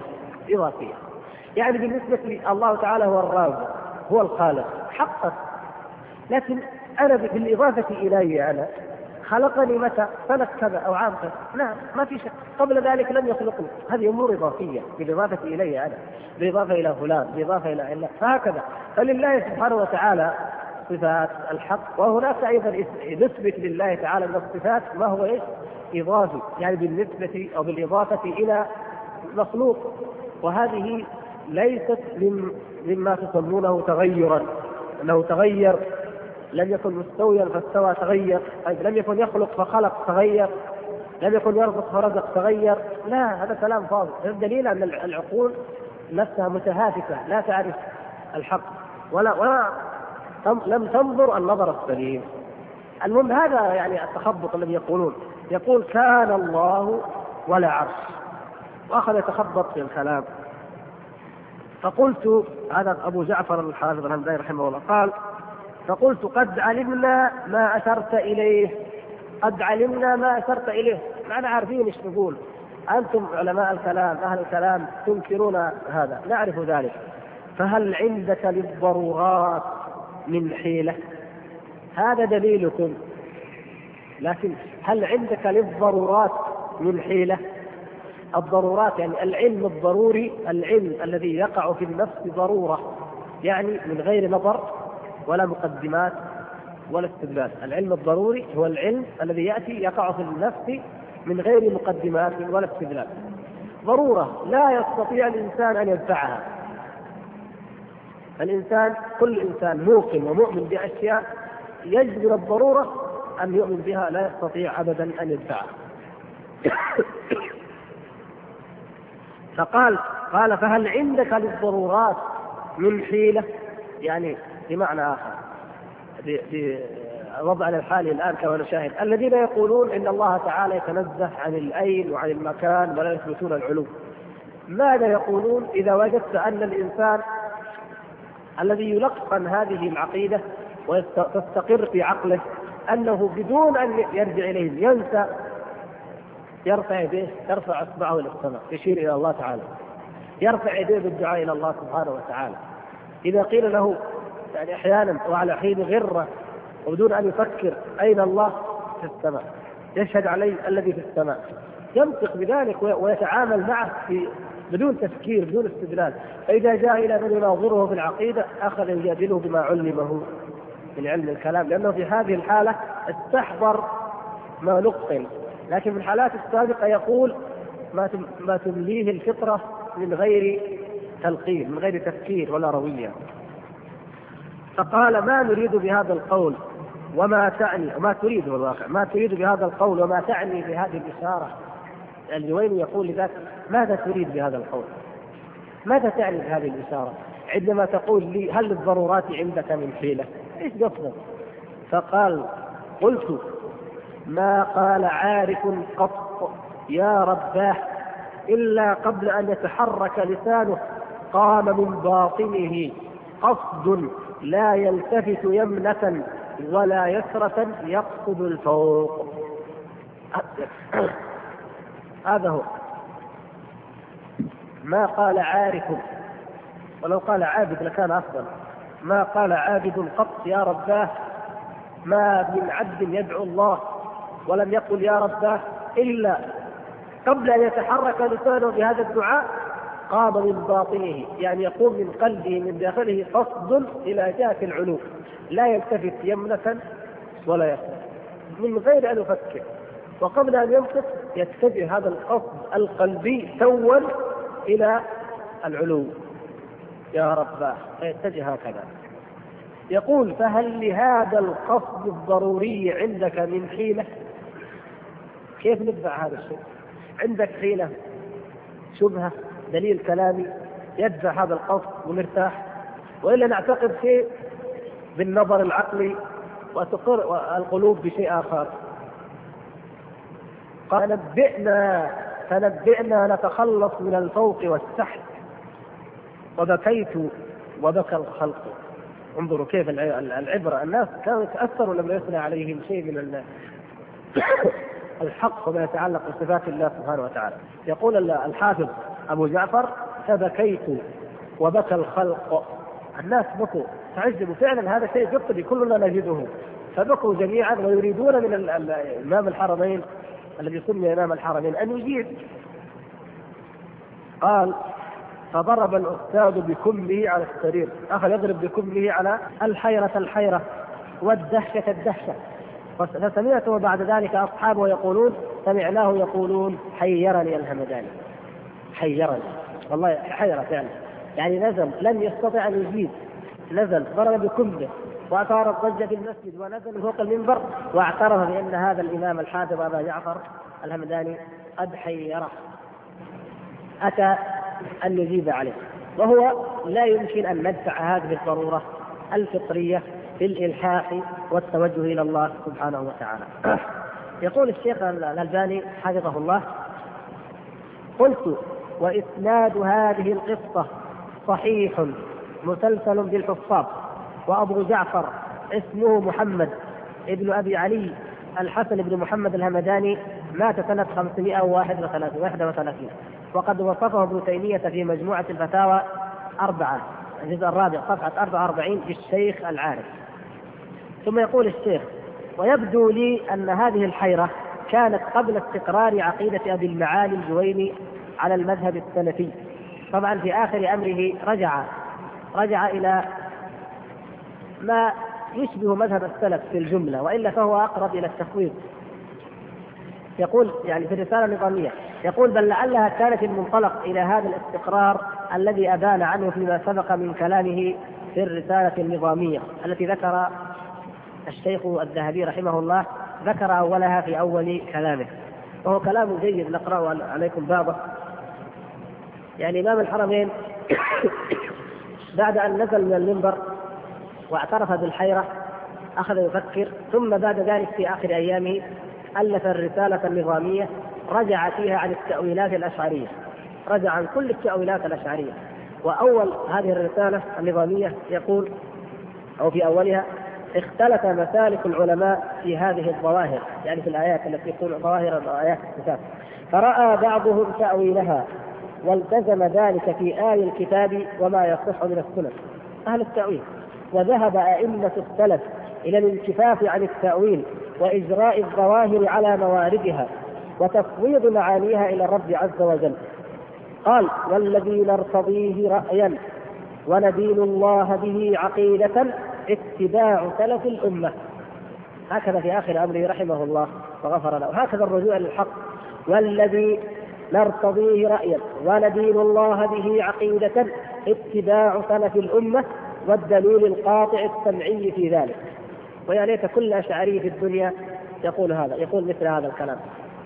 يعني بالنسبة لي الله تعالى هو الرازق هو الخالق حقا، لكن أنا بالإضافة إلي أنا خلقني متى؟ سنة كذا أو عام كذا، نعم ما في شك، قبل ذلك لم يخلقني. هذه أمور إضافية بالإضافة إلي أنا، بالإضافة إلى فلان، بالإضافة إلى الله، فهكذا. فلله سبحانه وتعالى صفات الحق، وهناك أيضا نسبة لله تعالى من الصفات ما هو إيش؟ إضافي، يعني بالنسبة أو بالإضافة إلى مخلوق، وهذه ليست مما تسمونه تغيرا، أنه تغير، لم يكن مستويا فاستوى تغير، طيب لم يكن يخلق فخلق تغير، لم يكن يرزق فرزق تغير، لا، هذا كلام فاضي. هذا دليل أن العقول نفسها متهافته لا تعرف الحق ولا لم تنظر النظر السليم. المهم هذا يعني التخبط الذي يقول كان الله ولا عرش، وأخذ يتخبط في الكلام. فقلت، هذا أبو جعفر الحافظ الهمداني رحمه الله قال: فقلت قد علمنا ما أشرت إليه. قد علمنا ما أشرت إليه، معنا عارفين إيش نقول، أنتم علماء الكلام أهل الكلام تنكرون هذا، نعرف ذلك. فهل عندك للضرورات من حيلة؟ هذا دليلكم، لكن هل عندك للضرورات من حيلة؟ الضرورات يعني العلم الضروري، العلم الذي يقع في النفس ضرورة، يعني من غير نظر ولا مقدمات ولا استدلال. العلم الضروري هو العلم الذي يقع في النفس من غير مقدمات ولا استدلال، ضرورة لا يستطيع الإنسان أن يدفعها. الإنسان، كل إنسان موقن ومؤمن بأشياء يجبر الضرورة أن يؤمن بها، لا يستطيع أبدا أن يدفعها. قال فهل عندك للضرورات من حيلة؟ يعني بمعنى آخر، بوضعنا الحالي الآن كما نشاهد الذين يقولون إن الله تعالى يتنزه عن الأين وعن المكان ولا يثبتون العلو، ماذا يقولون إذا وجدت أن الإنسان الذي يلقن هذه العقيدة وتستقر في عقله أنه بدون أن يرجع إليهم ينسى، يرفع يديه، يرفع أصبعه إلى السماء يشير إلى الله تعالى، يرفع يديه بالدعاء إلى الله سبحانه وتعالى، إذا قيل له يعني أحيانا وعلى حين غرة وبدون أن يفكر أين الله؟ في السماء، يشهد عليه الذي في السماء، ينطق بذلك ويتعامل معه بدون تفكير بدون استدلال. فإذا جاء إلى من يناظره في العقيدة أخذ يجادله بما علمه من علم الكلام، لأنه في هذه الحالة استحضر ما نقل، لكن في الحالات السابقة يقول ما تمليه الفطرة من غير تلقين، من غير تفكير ولا روية. فقال ما نريد بهذا القول وما تعني، وما تريد بالواقع، ما تريد بهذا القول وما تعني بهذه الإشارة. الجويني يقول لذلك ماذا تريد بهذا القول؟ ماذا تعني بهذه الإشارة عندما تقول لي هل الضرورات عندك من حيلة؟ إيش قصدك؟ فقال قلت ما قال عارف قط يا رباه إلا قبل أن يتحرك لسانه قام من باطنه قصد لا يلتفت يمنة ولا يسرة يقصد الفوق. هذا هو ما قال عارف، ولو قال عابد لكان أفضل. ما قال عابد قط يا رباه، ما من عبد يدعو الله ولم يقل يا رباه إلا قبل أن يتحرك لسانه بهذا الدعاء قام من باطنه، يعني يقوم من قلبه من داخله قصد إلى جهة العلو، لا يلتفت يمنة ولا يسرى، من غير أن يفكر، وقبل أن ينطق يتجه هذا القصد القلبي توا إلى العلو يا رب، فيتجه هكذا. يقول: فهل لهذا القصد الضروري عندك من حيلة؟ كيف ندفع هذا الشيء؟ عندك حيلة، شبهة، دليل كلامي يدفع هذا القصد ونرتاح؟ وإلا نعتقد شيء بالنظر العقلي وتقر القلوب بشيء آخر؟ قال: فنبئنا نتخلص من الفوق والتحت، وبكيت وبكى الخلق. انظروا كيف العبرة، الناس كانوا يتأثروا لما يثنى عليهم شيء من الحق وما يتعلق بصفات الله سبحانه وتعالى. يقول الحافظ أبو جعفر: فبكيت وبكى الخلق. الناس بكوا، تعجبوا، فعلا هذا شيء فطري كلنا نجده، فبكوا جميعا ويريدون من الإمام الحرمين الذي سمي إمام الحرمين أن يجيب. قال: فضرب الأستاذ بكمه على السرير، أخذ يضرب بكمه على الحيرة والدهشة الدهشة. فسمعته بعد ذلك أصحابه يقولون: سمعناه يقولون: حيرني الهمداني، حيرني، والله حيرة يعني نزل لم يستطع أن يجيب، نزل ضرب بكمه وأثار الضجة في المسجد، ونزل فوق المنبر واعترف بأن هذا الإمام الحافظ أبا جعفر الهمداني قد حيره، أتى أن يجيب عليه. وهو لا يمكن أن ندفع هذه الضرورة الفطرية في الإلحاح والتوجه إلى الله سبحانه وتعالى. يقول الشيخ الألباني حفظه الله: قلت: وإسناد هذه القصة صحيح مسلسل بالحفاظ، وأبو جعفر اسمه محمد ابن أبي علي الحسن بن محمد الهمداني، مات سنة 531، وقد وصفه ابن تيمية في مجموعة الفتاوى 4 الجزء الرابع صفحة 44 للشيخ العارف. ثم يقول الشيخ: ويبدو لي أن هذه الحيرة كانت قبل استقرار عقيدة أبي المعالي الجويني على المذهب السلفي. طبعا في آخر أمره رجع إلى ما يشبه مذهب السلف في الجملة، وإلا فهو أقرب إلى التفويض. يقول يعني في الرسالة النظامية، يقول: بل لعلها كانت المنطلق إلى هذا الاستقرار الذي أبان عنه فيما سبق من كلامه في الرسالة النظامية التي ذكر الشيخ الذهبي رحمه الله، ذكر أولها في أول كلامه، وهو كلام جيد نقرأه عليكم بعضه. يعني إمام الحرمين بعد أن نزل من المنبر واعترف بالحيرة أخذ يفكر، ثم بعد ذلك في آخر أيامه ألف الرسالة النظامية، رجع فيها عن التأويلات الأشعرية، رجع عن كل التأويلات الأشعرية. وأول هذه الرسالة النظامية يقول، أو في أولها: اختلف مسالك العلماء في هذه الظواهر، يعني في الآيات التي تكون ظواهر آيات الكتاب، فرأى بعضهم تأويلها والتزم ذلك في آي الكتاب وما يصح من السنة، أهل التأويل. وذهب أئمة السلف إلى الانكفاف عن التأويل وإجراء الظواهر على مواردها وتفويض معانيها إلى الرب عز وجل. قال: والذي نرتضيه رأيا وندين الله به عقيدة اتباع سلف الأمة. هكذا في آخر أمره رحمه الله وغفر له، هكذا الرجوع للحق. والذي نرتضيه رأيا وندين الله به عقيدة اتباع سلف الأمة، والدليل القاطع السمعي في ذلك. ويا ليت كل أشعري في الدنيا يقول مثل هذا الكلام.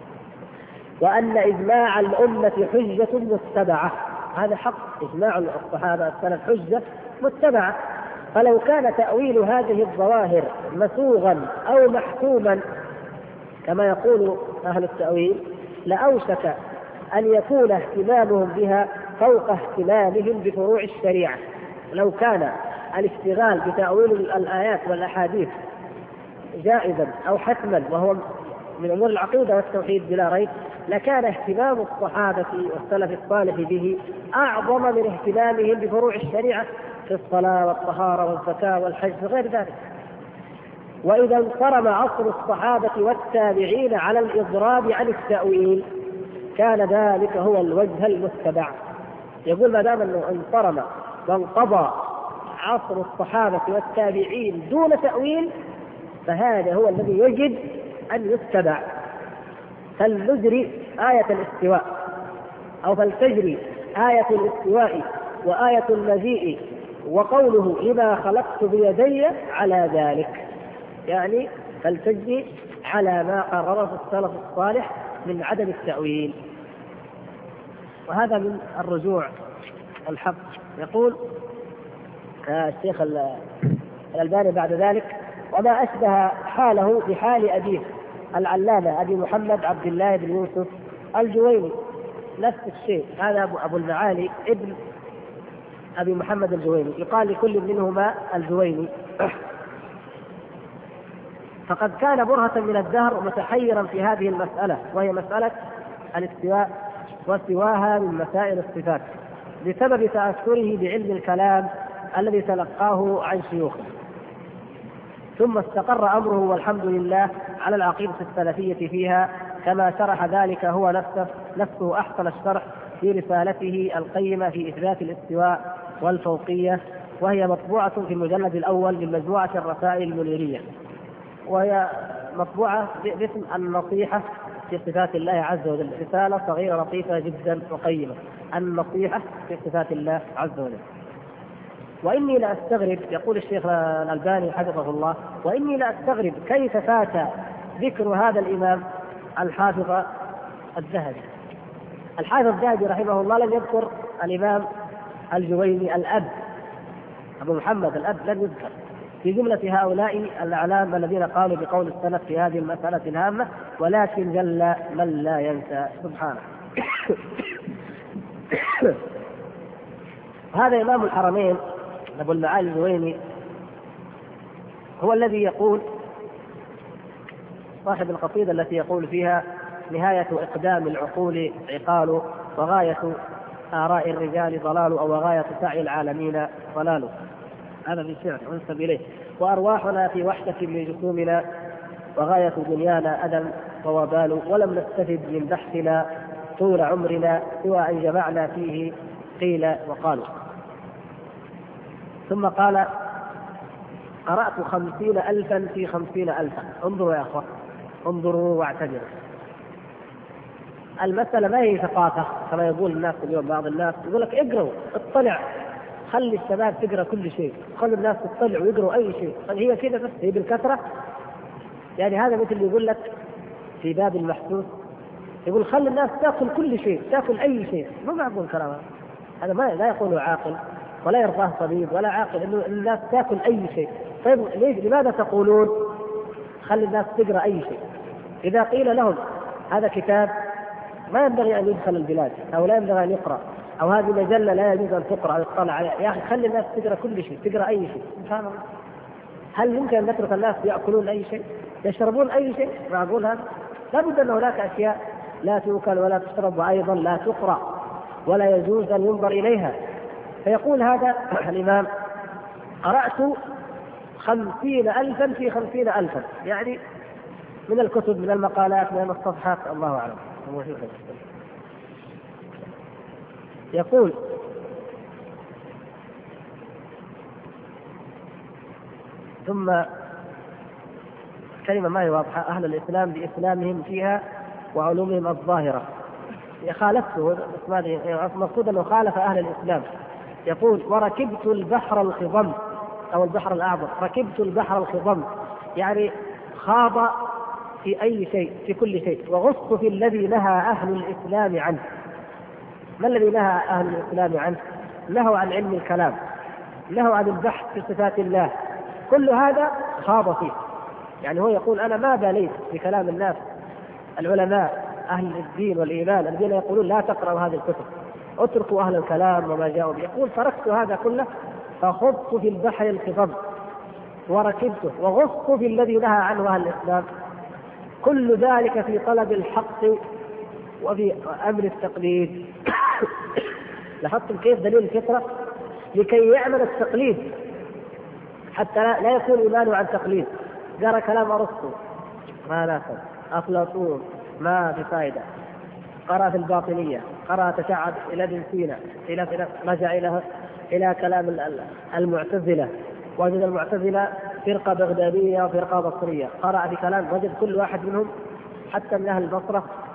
وأن إجماع الأمة حجة متبعة، هذا حق، إجماع الصحابة السلف حجة متبعة. فلو كان تأويل هذه الظواهر مسوغا أو محكوما كما يقول أهل التأويل، لأوشك أن يكون اهتمامهم بها فوق اهتمامهم بفروع الشريعة. لو كان الاشتغال بتأويل الآيات والأحاديث جائزا أو حتما، وهو من أمور العقيدة والتوحيد بلا ريب، لكان اهتمام الصحابة والسلف الصالح به أعظم من اهتمامهم بفروع الشريعة في الصلاة والطهارة والزكاة والحج وغير ذلك. وإذا انصرم عصر الصحابة والتابعين على الإضراب عن التأويل كان ذلك هو الوجه المتبع. يقول ما دام أنه انصرم وانقضى عصر الصحابة والتابعين دون تأويل، فهذا هو الذي يجب أن يتبع. فلنجري آية الاستواء، أو فلتجري آية الاستواء وآية المجيء وقوله لما خلقت بيدي على ذلك، يعني فلتجري على ما قرره السلف الصالح من عدم التأويل. وهذا من الرجوع الحق. يقول الشيخ الألباني بعد ذلك: وما أشبه حاله بحال أبيه العلامة أبي محمد عبد الله بن يوسف الجويني، نفس الشيء. هذا أبو المعالي ابن أبي محمد الجويني، يقال لكل منهما الجويني. فقد كان برهة من الدهر متحيرا في هذه المسألة، وهي مسألة الاستواء وسواها من مسائل الصفات، بسبب تأثره بعلم الكلام الذي تلقاه عن شيوخه. ثم استقر أمره والحمد لله على العقيدة السلفية فيها، كما شرح ذلك هو نفسه أحسن الشرح في رسالته القيمة في إثبات الاستواء والفوقية، وهي مطبوعة في المجلد الأول من مجموعة الرسائل المنيرية، وهي مطبوعة باسم النصيحة في صفات الله عز وجل، رسالة صغيرة لطيفة جدا وقيمة، النصيحة في صفات الله عز وجل. وإني لأستغرب، يقول الشيخ الألباني حفظه الله: وإني لأستغرب كيف فات ذكر هذا الإمام الحافظ الذهبي. الحافظ الذهبي رحمه الله لم يذكر الإمام الجويني الأب أبو محمد الأب، لم يذكر في جملة هؤلاء الأعلام الذين قالوا بقول السلف في هذه المسألة الهامة، ولكن جل من لا ينسى سبحانه. هذا إمام الحرمين أبو المعالي الجويني هو الذي يقول، صاحب القصيدة التي يقول فيها: نهاية إقدام العقول عقال، وغاية آراء الرجال ضلال، أو وغاية سعي العالمين ضلال. هذا في شعر ينسب إليه: وأرواحنا في وحدة من جسومنا، وغاية دنيانا أذى ووبال، ولم نستفد من بحثنا طول عمرنا سوى أن جمعنا فيه قيل وقالوا. ثم قال: قرأت 50,000 في 50,000. انظروا يا أخوة، انظروا واعتبروا. المسألة ما هي ثقافة كما يقول الناس اليوم. بعض الناس يقول لك اقرأوا، اطلع، خلي الشباب تقرأ كل شيء، خلي الناس تطلع ويقرأوا أي شيء. هي كذا بس، هي بالكثرة. يعني هذا مثل اللي يقول لك في باب المحسوس، يقول خلي الناس تأكل كل شيء، تأكل أي شيء. ما معقول كلام هذا، ما لا يقوله عاقل ولا يرضاه طبيب ولا عاقل إنه الناس تأكل أي شيء. طيب لماذا تقولون خلي الناس تقرأ أي شيء؟ إذا قيل لهم هذا كتاب ما ينبغي أن يدخل البلاد، أو لا ينبغي أن يقرأ، أو هذه مجلة لا يجوز أن تقرأ أو يطلع عليها، يا أخي خلي الناس تقرأ كل شيء، تقرأ أي شيء. سبحان الله، هل يمكن أن نترك الناس يأكلون أي شيء، يشربون أي شيء؟ معقول هذا؟ لا بد أن هناك أشياء لا تؤكل ولا تشرب، وأيضا لا تقرأ ولا يجوز أن ينظر إليها. فيقول هذا الإمام: قرأت 50,000 في 50,000، يعني من الكتب، من المقالات، من الصفحات، الله أعلم. يقول: ثم كلمة ما هي واضحة: أهل الإسلام بإسلامهم فيها وعلومهم الظاهرة. خالفته، المقصود أنه خالف أهل الإسلام. يقول: وركبت البحر الخضم، أو البحر الأعظم، ركبت البحر الخضم، يعني خاض في أي شيء، في كل شيء، وغصت في الذي نهى أهل الإسلام عنه. ما الذي نهى أهل الإسلام عنه؟ نهوا عن علم الكلام، نهوا عن البحث في صفات الله، كل هذا خاض فيه. يعني هو يقول: أنا ما باليت بكلام الناس العلماء أهل الدين والإيمان الذين يقولون لا تقرأوا هذه الكتب، اتركوا أهل الكلام وما جاءوا به. يقول: تركت هذا كله فخضت في البحر الخضم وركبته وغصت في الذي نهى عنه أهل الإسلام، كل ذلك في طلب الحق وفي أمر التقليد. لاحظتم كيف دليل الفطرة؟ لكي يعمل التقليد حتى لا يكون إيمانه عن تقليد. قرأ كلام أرسطو ما نافذ، أفلاطون ما في فائدة، قرأ في الباطنية، قرأ تشعب إلى ابن سينا، رجع إلى كلام المعتزلة، وجد المعتزلة فرقة بغدادية وفرقة بصرية، قرأ في كلام، وجد كل واحد منهم حتى من أهل البصرة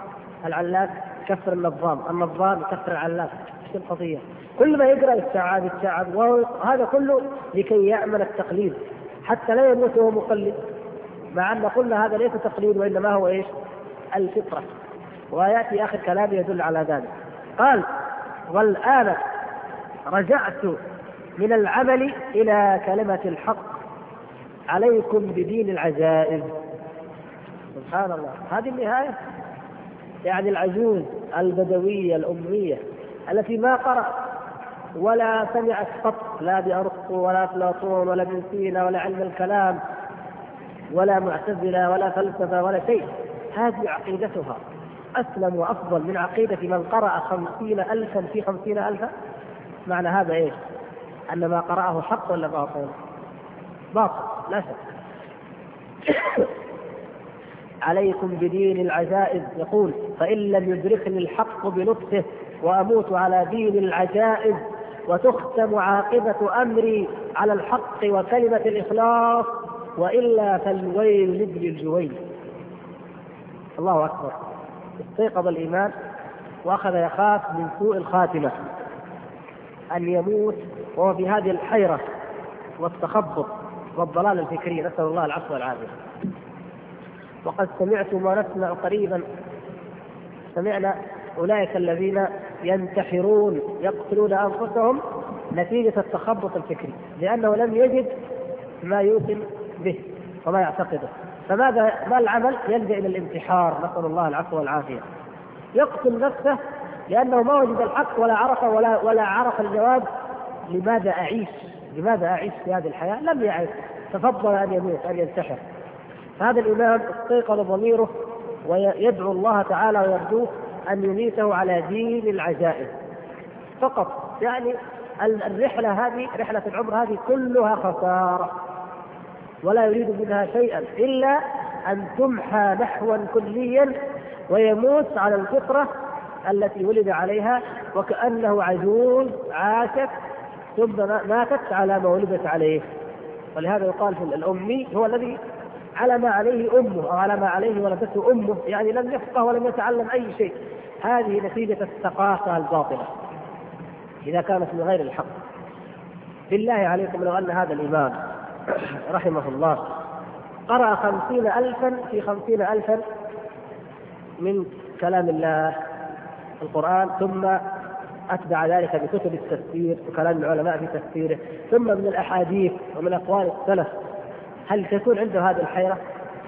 العلاف كفر النظام، النظام كفر العلاف. ايش القضية؟ كل ما يقرأ يتشعب، وهذا كله لكي يعمل التقليد حتى لا يموت وهو مقلد، مع أن قلنا هذا ليس تقليد وإنما هو إيش؟ الفطرة. ويأتي آخر كلام يدل على ذلك. قال: والآن رجعت من العمل إلى كلمة الحق عليكم بدين العجائز. سبحان الله، هذه النهاية. يعني العجوز البدوية الأمية التي ما قرأ ولا سمعت قط لا بأرسطو ولا أفلاطون ولا ابن سينا ولا علم الكلام ولا معتزلة ولا فلسفة ولا شيء، هذه عقيدتها أسلم وأفضل من عقيدة من قرأ 50,000 في 50,000. معنى هذا إيش؟ أن ما قرأه حق ولا باطل؟ باطل لا شك. عليكم بدين العجائز، يقول: فإن لم يدركني الحق بلطفه وأموت على دين العجائز وتختم عاقبة أمري على الحق وكلمة الإخلاص، وإلا فالويل لابن الجويل. الله أكبر. استيقظ الإيمان وأخذ يخاف من سوء الخاتمة، أن يموت وهو في هذه الحيرة والتخبط والضلال الفكري، نسأل الله العفو والعافية. وقد سمعت ما نسمع قريبا، سمعنا أولئك الذين ينتحرون يقتلون أنفسهم نتيجة التخبط الفكري، لأنه لم يجد ما يوقن به وما يعتقده. فماذا ما العمل؟ يلجأ إلى الانتحار، نسأل الله العفو والعافية. يقتل نفسه لأنه ما وجد الحق ولا عرف الجواب: لماذا أعيش؟ لماذا أعيش في هذه الحياة؟ لم يعرف، تفضل أن يموت، أن ينتحر. فهذا الإمام استيقظ ضميره ويدعو الله تعالى ويرجوه أن يميته على دين العجائز فقط. يعني الرحلة هذه، رحلة العمر هذه كلها خسارة، ولا يريد منها شيئا إلا أن تمحى محوا كليا ويموت على الفطرة التي ولد عليها، وكأنه عجوز عاشت ثم ماتت على ما ولدت عليه. ولهذا يقال في الأمي هو الذي على ما عليه أمه أو على ما عليه ولدته أمه، يعني لم يفقه ولم يتعلم أي شيء. هذه نتيجة الثقافة الباطلة إذا كانت من غير الحق. بالله عليكم لو أن هذا الإمام رحمه الله قرأ 50,000 في 50,000 من كلام الله القرآن، ثم أتبع ذلك بكتب التفسير وكلام العلماء في تفسيره، ثم من الأحاديث ومن أقوال السلف، هل تكون عنده هذه الحيرة؟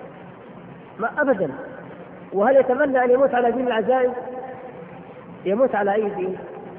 ما أبدا. وهل يتمنى أن يموت على دين العجائز؟ يموت على أي دين؟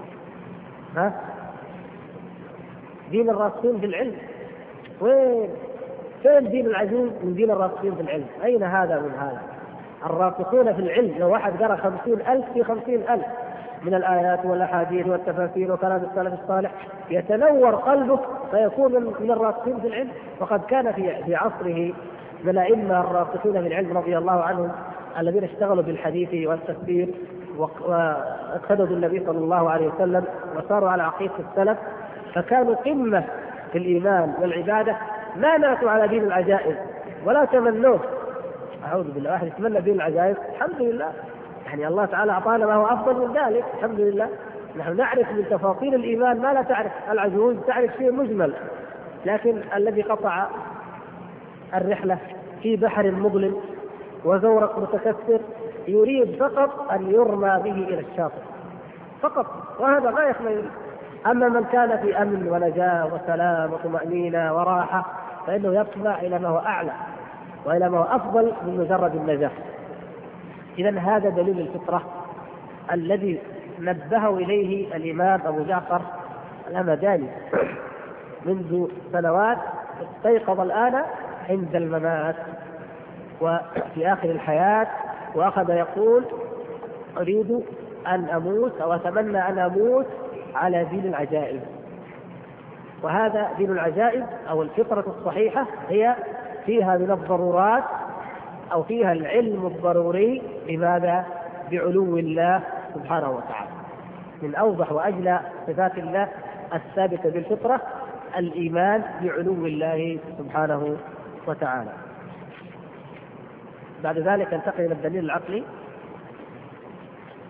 دين الراسخين في العلم. وين؟ فين دين العجوز من دين الراسخين في العلم؟ أين هذا من هذا؟ الراسخون في العلم لو واحد قرأ 50,000 في 50,000 من الآيات والأحاديث والتفاسير وكلام السلف الصالح يتنور قلبه فيكون من الراسخين في العلم. وقد كان في عصره من الأئمة الراسخين في العلم رضي الله عنهم الذين اشتغلوا بالحديث والتفسير واقتدوا بالنبي صلى الله عليه وسلم وصاروا على عقيدة السلف، فكانوا قمة في الإيمان والعبادة، ما ماتوا على دين العجائز ولا تمنوه. أعوذ بالله، واحد يتمنى دين العجائز؟ الحمد لله، يعني الله تعالى أعطانا ما هو أفضل من ذلك، الحمد لله. نحن نعرف من تفاصيل الإيمان ما لا تعرف العجوز، تعرف شيء مجمل، لكن الذي قطع الرحلة في بحر مظلم وزورق متكسر يريد فقط أن يرمى به إلى الشاطئ فقط، وهذا غاية ما يريد. أما من كان في أمن ونجاة وسلام وطمأنينة وراحة فإنه يطمع إلى ما هو أعلى وإلى ما هو أفضل من مجرد النجاة. إذن هذا دليل الفطرة الذي نبهه إليه الإمام أبو جعفر الهمداني منذ سنوات، استيقظ الآن عند الممات وفي آخر الحياة، وأخذ يقول: أريد أن أموت أو أتمنى أن أموت على دين العجائز. وهذا دين العجائز أو الفطرة الصحيحة هي فيها من الضرورات أو فيها العلم الضروري بماذا؟ بعلو الله سبحانه وتعالى. من أوضح وأجلى صفات الله الثابتة بالفطرة الإيمان بعلو الله سبحانه وتعالى. بعد ذلك ننتقل إلى الدليل العقلي.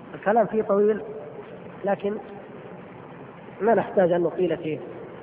الكلام فيه طويل لكن ما نحتاج أن نطيل فيه.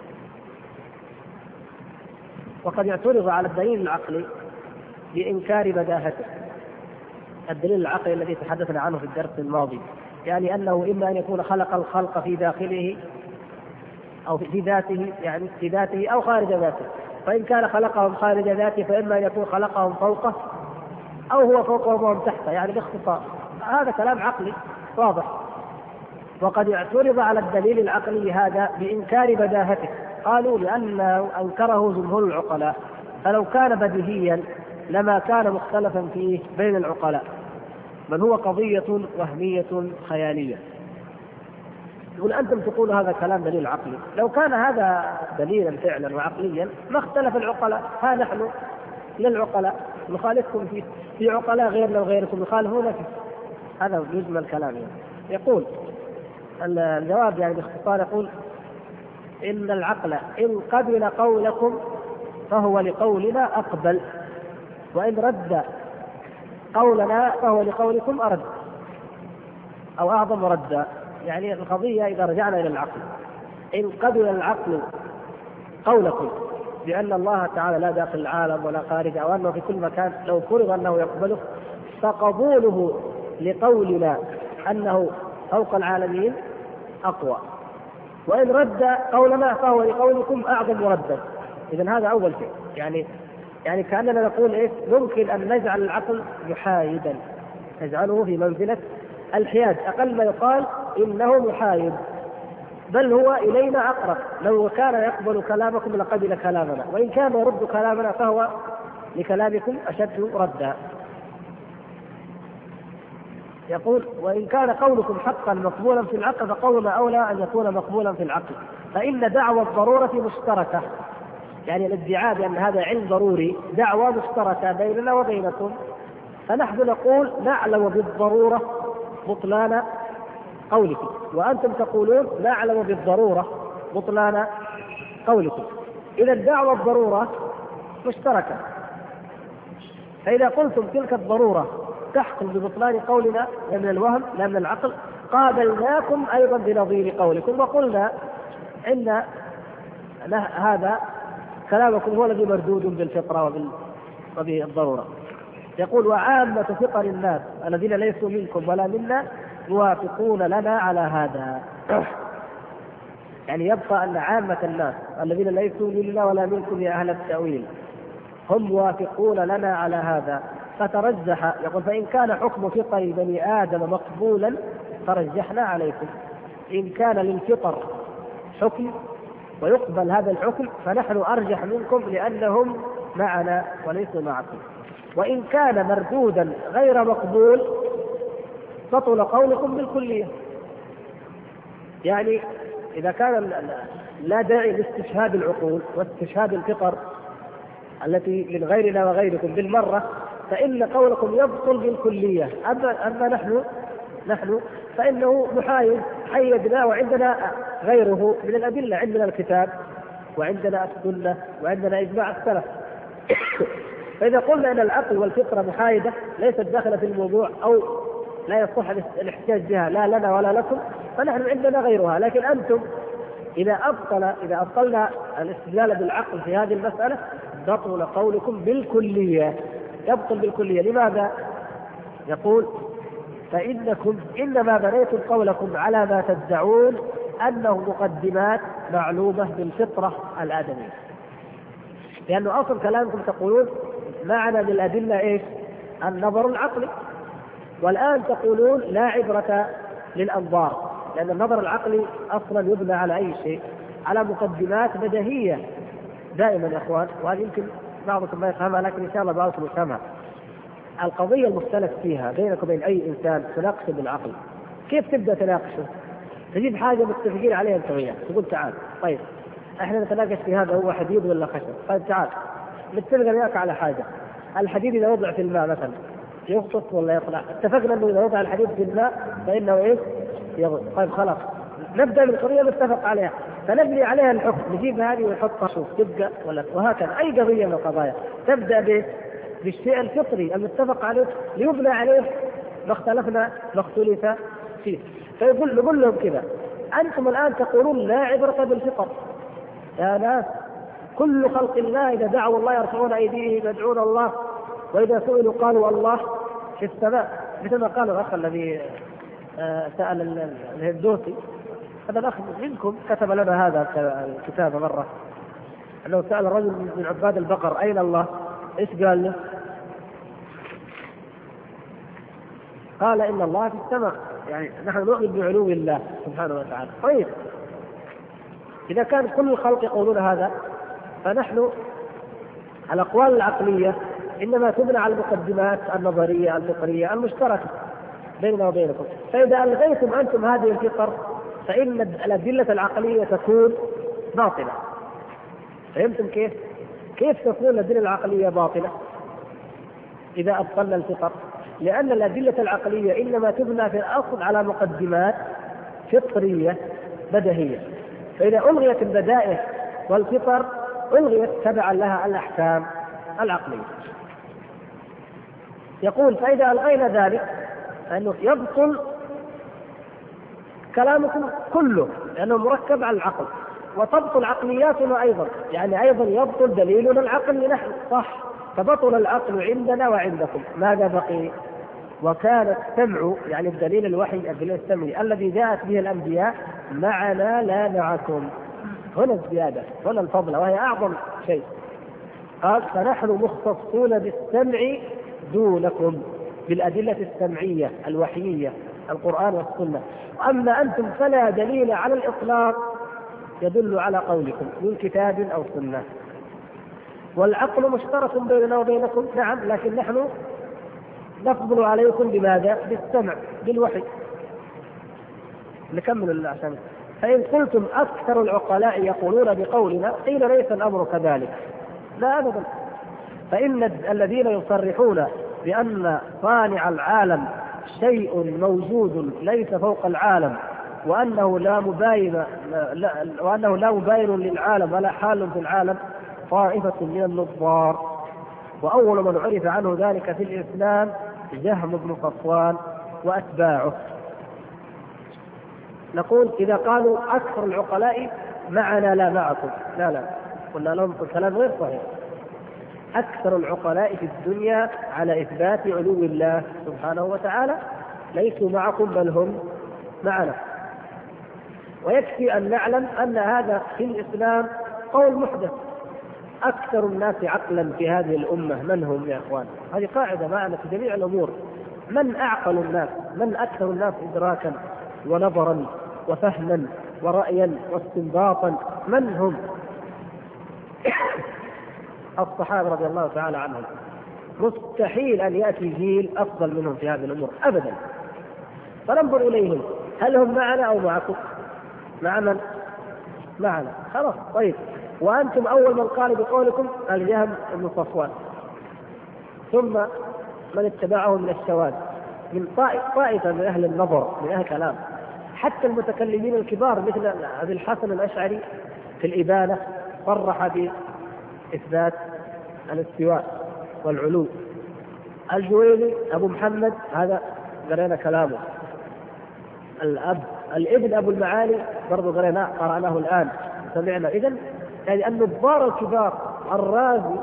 وقد اعترض على الدليل العقلي بإنكار بداهته، الدليل العقلي الذي تحدثنا عنه في الدرس الماضي، يعني أنه إما أن يكون خلق الخلق في داخله أو في ذاته، يعني في ذاته أو خارج ذاته، فإن كان خلقهم خارج ذاته فإما أن يكون خلقهم فوقه أو هو فوقهم وهم تحته، يعني باختصار هذا كلام عقلي واضح. وقد اعترض على الدليل العقلي هذا بإنكار بداهته، قالوا لأنه أنكره جمهور العقلاء، فلو كان بديهيا لما كان مختلفا فيه بين العقلاء، بل هو قضية وهمية خيالية. يقول أنتم تقول هذا كلام دليل عقلي، لو كان هذا دليلا فعلا وعقليا ما اختلف العقلاء، ها نحن للعقلاء نخالفكم فيه، في عقلاء غيرنا وغيركم يخالفون فيه. هذا يجمل الكلام يعني. يقول الجواب يعني باختصار، يقول إن العقل إن قبل قولكم فهو لقولنا أقبل، وإن رد قولنا فهو لقولكم أرد أو أعظم ردا. يعني القضية إذا رجعنا إلى العقل، إن قبل العقل قولكم بأن الله تعالى لا داخل العالم ولا خارج أو أنه في كل مكان، لو فرض أنه يقبله، فقبوله لقولنا أنه فوق العالمين أقوى، وإن رد قولنا فهو لقولكم أعظم ردا. إذن هذا أول شيء، يعني كأننا نقول إيه، ممكن أن نجعل العقل محايدا، نجعله في منزلة الحياد، أقل ما يقال إنه محايد، بل هو إلينا أقرب. لو كان يقبل كلامكم لقبل كلامنا، وإن كان يرد كلامنا فهو لكلامكم أشد ردا. يقول وإن كان قولكم حقا مقبولا في العقل فقولنا أولى أن يكون مقبولا في العقل، فإن دعوى الضرورة مشتركة، يعني الادعاء بأن هذا علم ضروري دعوى مشتركة بيننا وبينكم، فنحن نقول نعلم بالضرورة بطلان قولكم، وأنتم تقولون نعلم بالضرورة بطلان قولكم. إذا دعوى الضرورة مشتركة، فإذا قلتم تلك الضرورة تحكم ببطلان قولنا لا من الوهم لا من العقل، قابلناكم أيضا بنظير قولكم وقلنا إن هذا كلامكم هو الذي مردود بالفطرة وبالضرورة. يقول وعامة فطر الناس الذين ليسوا منكم ولا منا يوافقون لنا على هذا. يعني يبقى أن عامة الناس الذين ليسوا منا ولا منكم يا أهل التأويل هم موافقون لنا على هذا، فترجح. يقول فإن كان حكم فطر بني آدم مقبولا فرجحنا عليكم، إن كان للفطر حكم ويقبل هذا الحكم فنحن أرجح منكم لأنهم معنا وليسوا معكم، وإن كان مردودا غير مقبول بطل قولكم بالكلية. يعني إذا كان لا داعي لاستشهاد العقول واستشهاد الفطر التي من غيرنا وغيركم بالمرة، فإن قولكم يبطل بالكلية. أما نحن فإنه محايد، حيدنا وعندنا غيره من الأدلة، عندنا الكتاب وعندنا السنة وعندنا إجماع السلف. فإذا قلنا أن العقل والفطرة محايدة ليست داخلة في الموضوع أو لا يصح الاحتجاج بها لا لنا ولا لكم، فنحن عندنا غيرها. لكن أنتم إذا أبطلنا الاستدلال بالعقل في هذه المسألة بطل قولكم بالكلية، يبطل بالكلية. لماذا؟ يقول فإنكم إنما بنيتم قولكم على ما تدعون أنه مقدمات معلومة بالفطرة الآدمية، لأنه أصل كلامكم تقولون معنى بالأدلة إيش؟ النظر العقلي، والآن تقولون لا عبرة للأنظار، لأن النظر العقلي أصلا يبنى على أي شيء؟ على مقدمات بديهية دائما يا أخوان، وهذه يمكن بعضكم ما يفهمها لكن إن شاء الله بعضكم يفهمها. القضية المختلف فيها بينك وبين أي إنسان تناقشه بالعقل، كيف تبدأ تناقشه؟ تجيب حاجة متفقين عليها أنت وياه، تقول تعال طيب احنا نتناقش في هذا هو حديد ولا خشب، طيب تعال نتفق وياك على حاجة، الحديد إذا وضع في الماء مثلا يغطس ولا يطلع؟ اتفقنا انه اذا وضع الحديد في الماء فانه ايه؟ يغطس. طيب خلاص نبدا من قضيه نتفق عليها فنبني عليها الحكم، نجيب هذه ونحطها شوف تبقى ولا، وهكذا اي قضيه من القضايا تبدا بالشيء الفطري المتفق عليه ليبنى عليه ما اختلف فيه. فيقول لهم كذا: أنتم الآن تقولون لا عبرة بالفطر. يا ناس، كل خلق الله إذا دعوا الله يرفعون أيديهم يدعون الله، وإذا سئلوا قالوا الله في السماء، مثل ما قال الأخ الذي سأل الهندوسي. هذا الأخ منكم كتب لنا هذا الكتاب مرة، أنه سأل رجل من عباد البقر: أين الله؟ إيش قال له؟ قال: إن الله في السماء. يعني نحن نؤمن بعلو الله سبحانه وتعالى. طيب، إذا كان كل الخلق يقولون هذا، فنحن الأقوال العقلية إنما تبنى على المقدمات النظرية الفطرية المشتركة بيننا وبينكم. فإذا ألغيتم أنتم هذه الفطر فإن الأدلة العقلية تكون باطلة. فهمتم كيف؟ كيف تكون الأدلة العقلية باطلة إذا أبطلنا الفطر؟ لأن الأدلة العقلية إنما تبنى في الأصل على مقدمات فطرية بديهية، فإذا ألغيت البدائع والفطر ألغيت تبعا لها الأحكام العقلية. يقول: فإذا ألغينا ذلك فإنه يبطل كلامكم كله، لأنه مركب على العقل، وتبطل عقلياتنا أيضا، يعني أيضا يبطل دليلنا العقل نحن، صح؟ فبطل العقل عندنا وعندكم. ماذا بقي؟ وكان السمع، يعني الدليل الوحي، الدليل السمعي الذي جاءت به الأنبياء، معنا لا معكم. هنا الزيادة، هنا الفضل، وهي أعظم شيء. قال: فنحن مختصون بالسمع دونكم، بالأدلة السمعية الوحيية، القرآن والسنة. أما أنتم فلا دليل على الإطلاق يدل على قولكم من كتاب أو سنة. والعقل مشترك بيننا وبينكم، نعم، لكن نحن نفضل عليكم بماذا؟ بالسمع، بالوحي. نكمل عشان. فإن قلتم أكثر العقلاء يقولون بقولنا، قيل: ليس الأمر كذلك. لا أبدا. فإن الذين يصرحون بأن صانع العالم شيء موجود ليس فوق العالم، وأنه لا مباين للعالم ولا حال في العالم، طائفة من النظار. وأول من عرف عنه ذلك في الإسلام جهم بن صفوان وأتباعه. نقول: إذا قالوا أكثر العقلاء معنا لا معكم، لا، قلنا لهم الكلام غير صحيح. أكثر العقلاء في الدنيا على إثبات علو الله سبحانه وتعالى ليسوا معكم، بل هم معنا. ويكفي أن نعلم أن هذا في الإسلام قول محدث. أكثر الناس عقلا في هذه الأمة من هم يا أخوان؟ هذه قاعدة معنا في جميع الأمور. من أعقل الناس؟ من أكثر الناس إدراكا ونظرا وفهما ورأيا واستنباطا؟ من هم؟ الصحابة رضي الله تعالى عنهم. مستحيل أن يأتي جيل أفضل منهم في هذه الأمور أبدا. فننظر إليهم، هل هم معنا أو معكم؟ مع من؟ معنا، خلاص. طيب، وأنتم أول من قال بقولكم الجهم بن صفوان، ثم من اتبعه من الشواذ، من طائفة من أهل النظر، من أهل الكلام، حتى المتكلمين الكبار مثل أبي الحسن الأشعري في الإبانة صرح بإثبات الاستواء والعلو. الجويني أبو محمد هذا قرأنا كلامه. الابن أبو المعالي برضو قرأناه الآن سمعنا. إذن يعني النظار الكبار، الرازي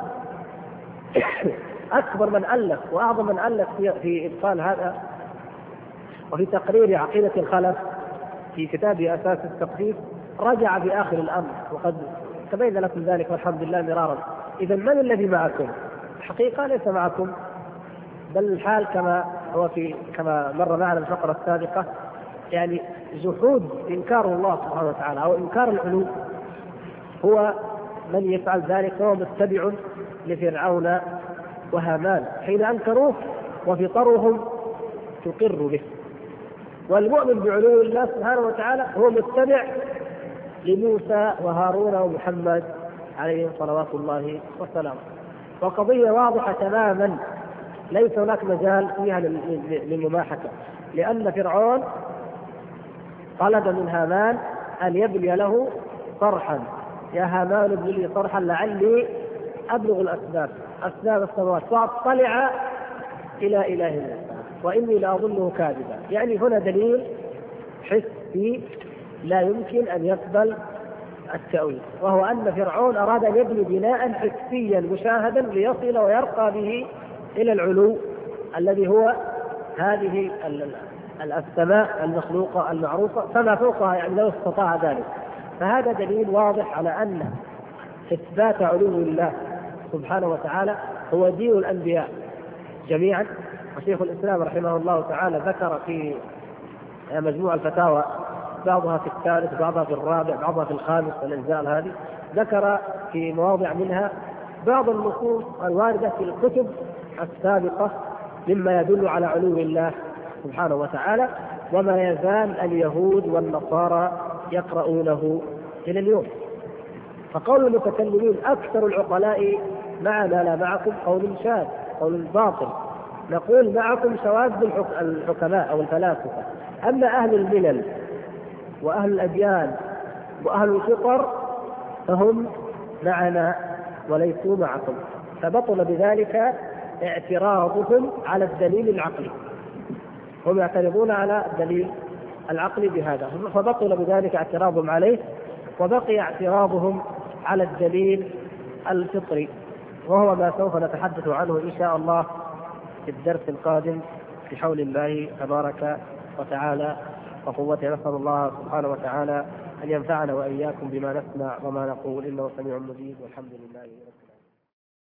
أكبر من ألف وأعظم من ألف في إبطال هذا وفي تقرير عقيدة الخلف في كتابه أساس التقديس، رجع في آخر الأمر، وقد تبين لكم ذلك والحمد لله مرارا. إذا من الذي معكم؟ الحقيقة ليس معكم، بل الحال كما مر معنا الفقرة السابقة، يعني جحود إنكار الله سبحانه وتعالى أو إنكار العلو، هو من يفعل ذلك هو متبع لفرعون وهامان حين أنكروه، وفطرهم تقر به. والمؤمن بعلو الله سبحانه وتعالى هو متبع لموسى وهارون ومحمد عليهم صلوات الله والسلام. وقضية واضحة تماما، ليس هناك مجال فيها للمماحكة، لأن فرعون طلب من هامان أن يبني له صرحا. يا هامان ابن لي صرحا لعلي أبلغ أسباب السماوات فأطلع إلى إله موسى وإني لأظنه كاذبا. يعني هنا دليل حسي لا يمكن أن يقبل التأويل، وهو أن فرعون أراد أن يبني بناء حسيا مشاهدا ليصل ويرقى به إلى العلو الذي هو هذه السماء المخلوقة المعروفة فما فوقها، يعني لو استطاع ذلك. فهذا دليل واضح على أن إثبات علو الله سبحانه وتعالى هو دين الأنبياء جميعا. وشيخ الإسلام رحمه الله تعالى ذكر في مجموع الفتاوى، بعضها في الثالث بعضها في الرابع بعضها في الخامس، الأجزاء هذه ذكر في مواضع منها بعض النصوص الواردة في الكتب السابقة مما يدل على علو الله سبحانه وتعالى، وما يزال اليهود والنصارى يقرؤونه إلى اليوم. فقول المتكلمين أكثر العقلاء معنا لا معكم قول شاذ، قول باطل. نقول معكم شواذ الحكماء أو الفلاسفة، أما أهل الملل وأهل الأديان وأهل الفطر فهم معنا وليسوا معكم. فبطل بذلك اعتراضهم على الدليل العقلي، هم يعترضون على الدليل العقلي بهذا، فبطل بذلك اعتراضهم عليه، وبقي اعتراضهم على الدليل الفطري، وهو ما سوف نتحدث عنه إن شاء الله في الدرس القادم بحول الله تبارك وتعالى وقوته. نسأل الله سبحانه وتعالى أن ينفعنا وإياكم بما نسمع وما نقول، إنه سميع مجيب، والحمد لله رب العالمين.